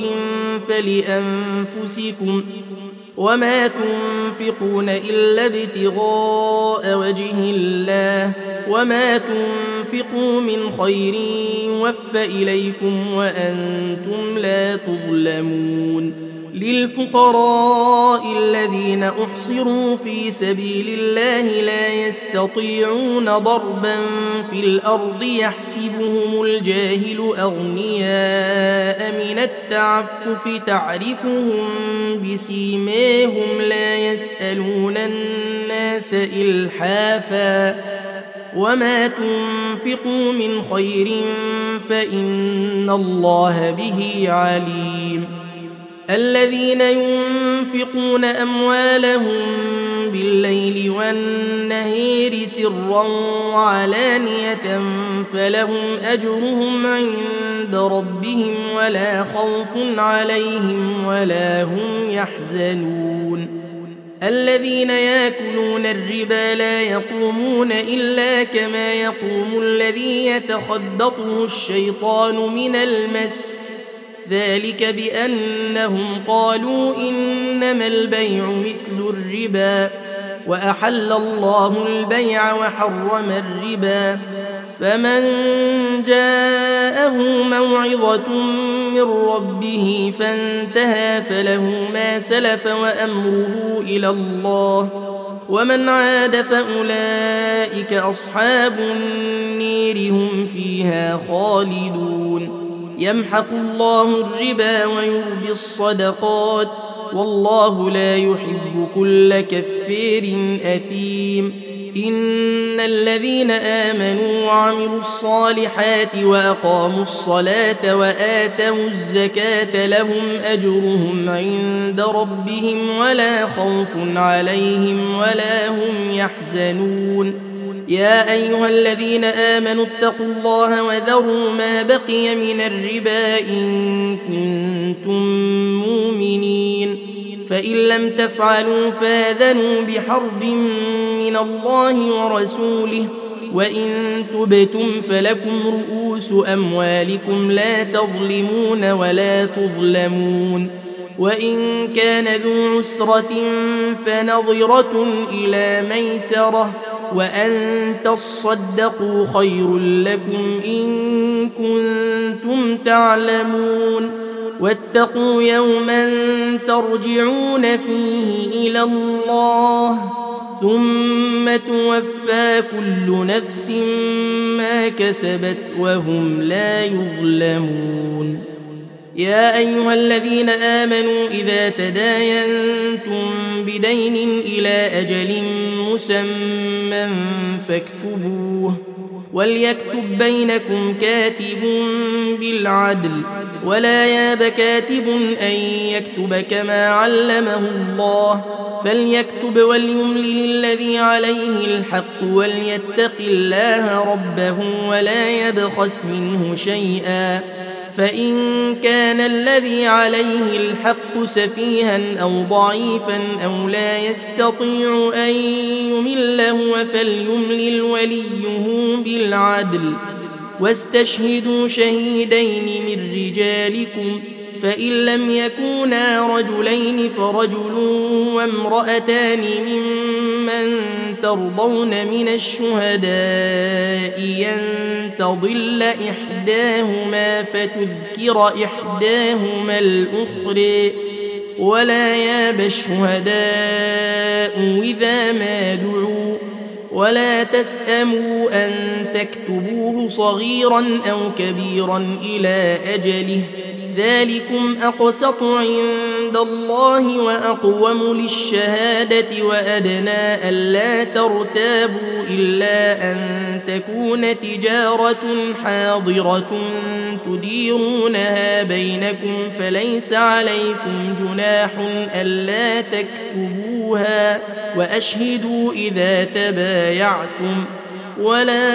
فلأنفسكم وما تنفقون إلا ابتغاء وجه الله وما تنفقوا من خير يوفى إليكم وأنتم لا تظلمون. للفقراء الذين أحصروا في سبيل الله لا يستطيعون ضربا في الأرض يحسبهم الجاهل أغنياء من التعفف تعرفهم بسيماهم لا يسألون الناس إلحافا وما تنفقوا من خير فإن الله به عليم الذين ينفقون أموالهم بالليل والنهار سرا وعلانية فلهم أجرهم عند ربهم ولا خوف عليهم ولا هم يحزنون الذين يأكلون الربا لا يقومون إلا كما يقوم الذي يتخبطه الشيطان من المس ذلك بأنهم قالوا إنما البيع مثل الربا وأحل الله البيع وحرم الربا فمن جاءه موعظة من ربه فانتهى فله ما سلف وأمره إلى الله ومن عاد فأولئك أصحاب النير هم فيها خالدون يمحق الله الربا ويربي الصدقات والله لا يحب كل كفار أثيم إن الذين آمنوا وعملوا الصالحات وأقاموا الصلاة وآتوا الزكاة لهم أجرهم عند ربهم ولا خوف عليهم ولا هم يحزنون يا أيها الذين آمنوا اتقوا الله وذروا ما بقي من الربا إن كنتم مؤمنين فإن لم تفعلوا فاذنوا بحرب من الله ورسوله وإن تبتم فلكم رؤوس أموالكم لا تظلمون ولا تظلمون وإن كان ذو عسرة فنظرة إلى ميسرة وأن تصدقوا خير لكم إن كنتم تعلمون واتقوا يوما ترجعون فيه إلى الله ثم توفى كل نفس ما كسبت وهم لا يظلمون يا أيها الذين آمنوا إذا تداينتم بدين إلى أجل مسمى فاكتبوه وليكتب بينكم كاتب بالعدل ولا ياب كاتب أن يكتب كما علمه الله فليكتب وليملل الذي عليه الحق وليتق الله ربه ولا يبخس منه شيئا فإن كان الذي عليه الحق سفيها أو ضعيفا أو لا يستطيع أن يمله فليملل وليه بالعدل واستشهدوا شهيدين من رجالكم فإن لم يكونا رجلين فرجل وامرأتان ممن ترضون من الشهداء أن تضل إحداهما فتذكر إحداهما الأخرى ولا ياب الشهداء إذا ما دعوا ولا تسأموا أن تكتبوه صغيرا أو كبيرا إلى أجله ذلكم أقسط عند الله وأقوم للشهادة وأدنى ألا ترتابوا إلا أن تكون تجارة حاضرة تديرونها بينكم فليس عليكم جناح ألا تكتبوها وأشهدوا إذا تبايعتم ولا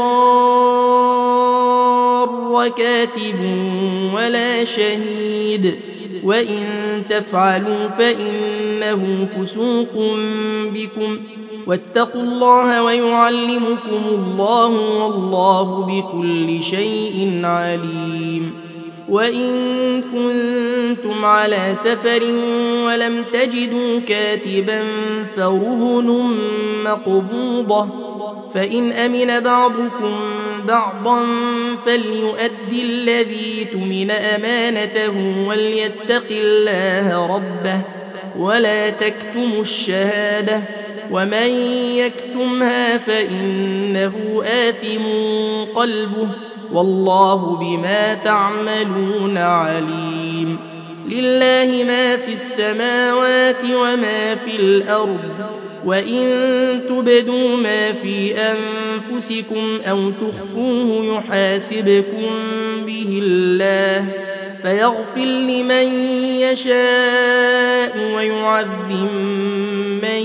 يضار كاتب ولا شهيد وإن تفعلوا فإنه فسوق بكم واتقوا الله ويعلمكم الله والله بكل شيء عليم وإن كنتم على سفر ولم تجدوا كاتبا فرهن مقبوضة فإن أمن بعضكم بعضا فليؤد الذي اؤتمن أمانته وليتق الله ربه ولا تكتموا الشهادة ومن يكتمها فإنه آثم قلبه والله بما تعملون عليم. لله ما في السماوات وما في الأرض وإن تبدوا ما في أنفسكم أو تخفوه يحاسبكم به الله فيغفر لمن يشاء ويعذب من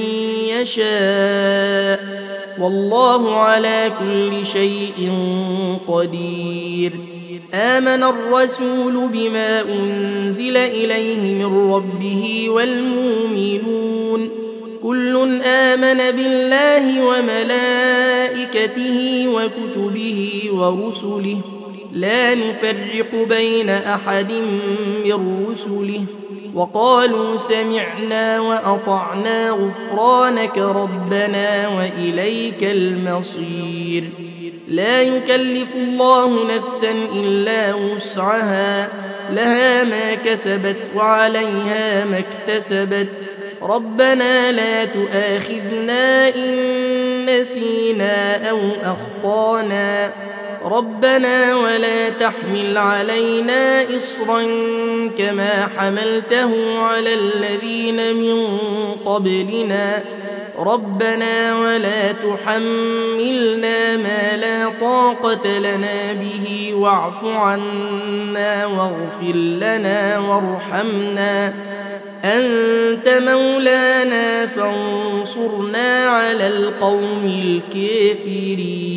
يشاء والله على كل شيء قدير. آمن الرسول بما أنزل إليه من ربه والمؤمنون كل آمن بالله وملائكته وكتبه ورسله لا نفرق بين أحد من رسله وقالوا سمعنا وأطعنا غفرانك ربنا وإليك المصير. لا يكلف الله نفسا إلا وسعها لها ما كسبت وعليها ما اكتسبت ربنا لا تؤاخذنا إن نسينا أو أخطانا ربنا ولا تحمل علينا إصرا كما حملته على الذين من قبلنا ربنا ولا تحملنا ما لا طاقة لنا به واعف عنا واغفر لنا وارحمنا أنت مولانا فانصرنا على القوم الكافرين.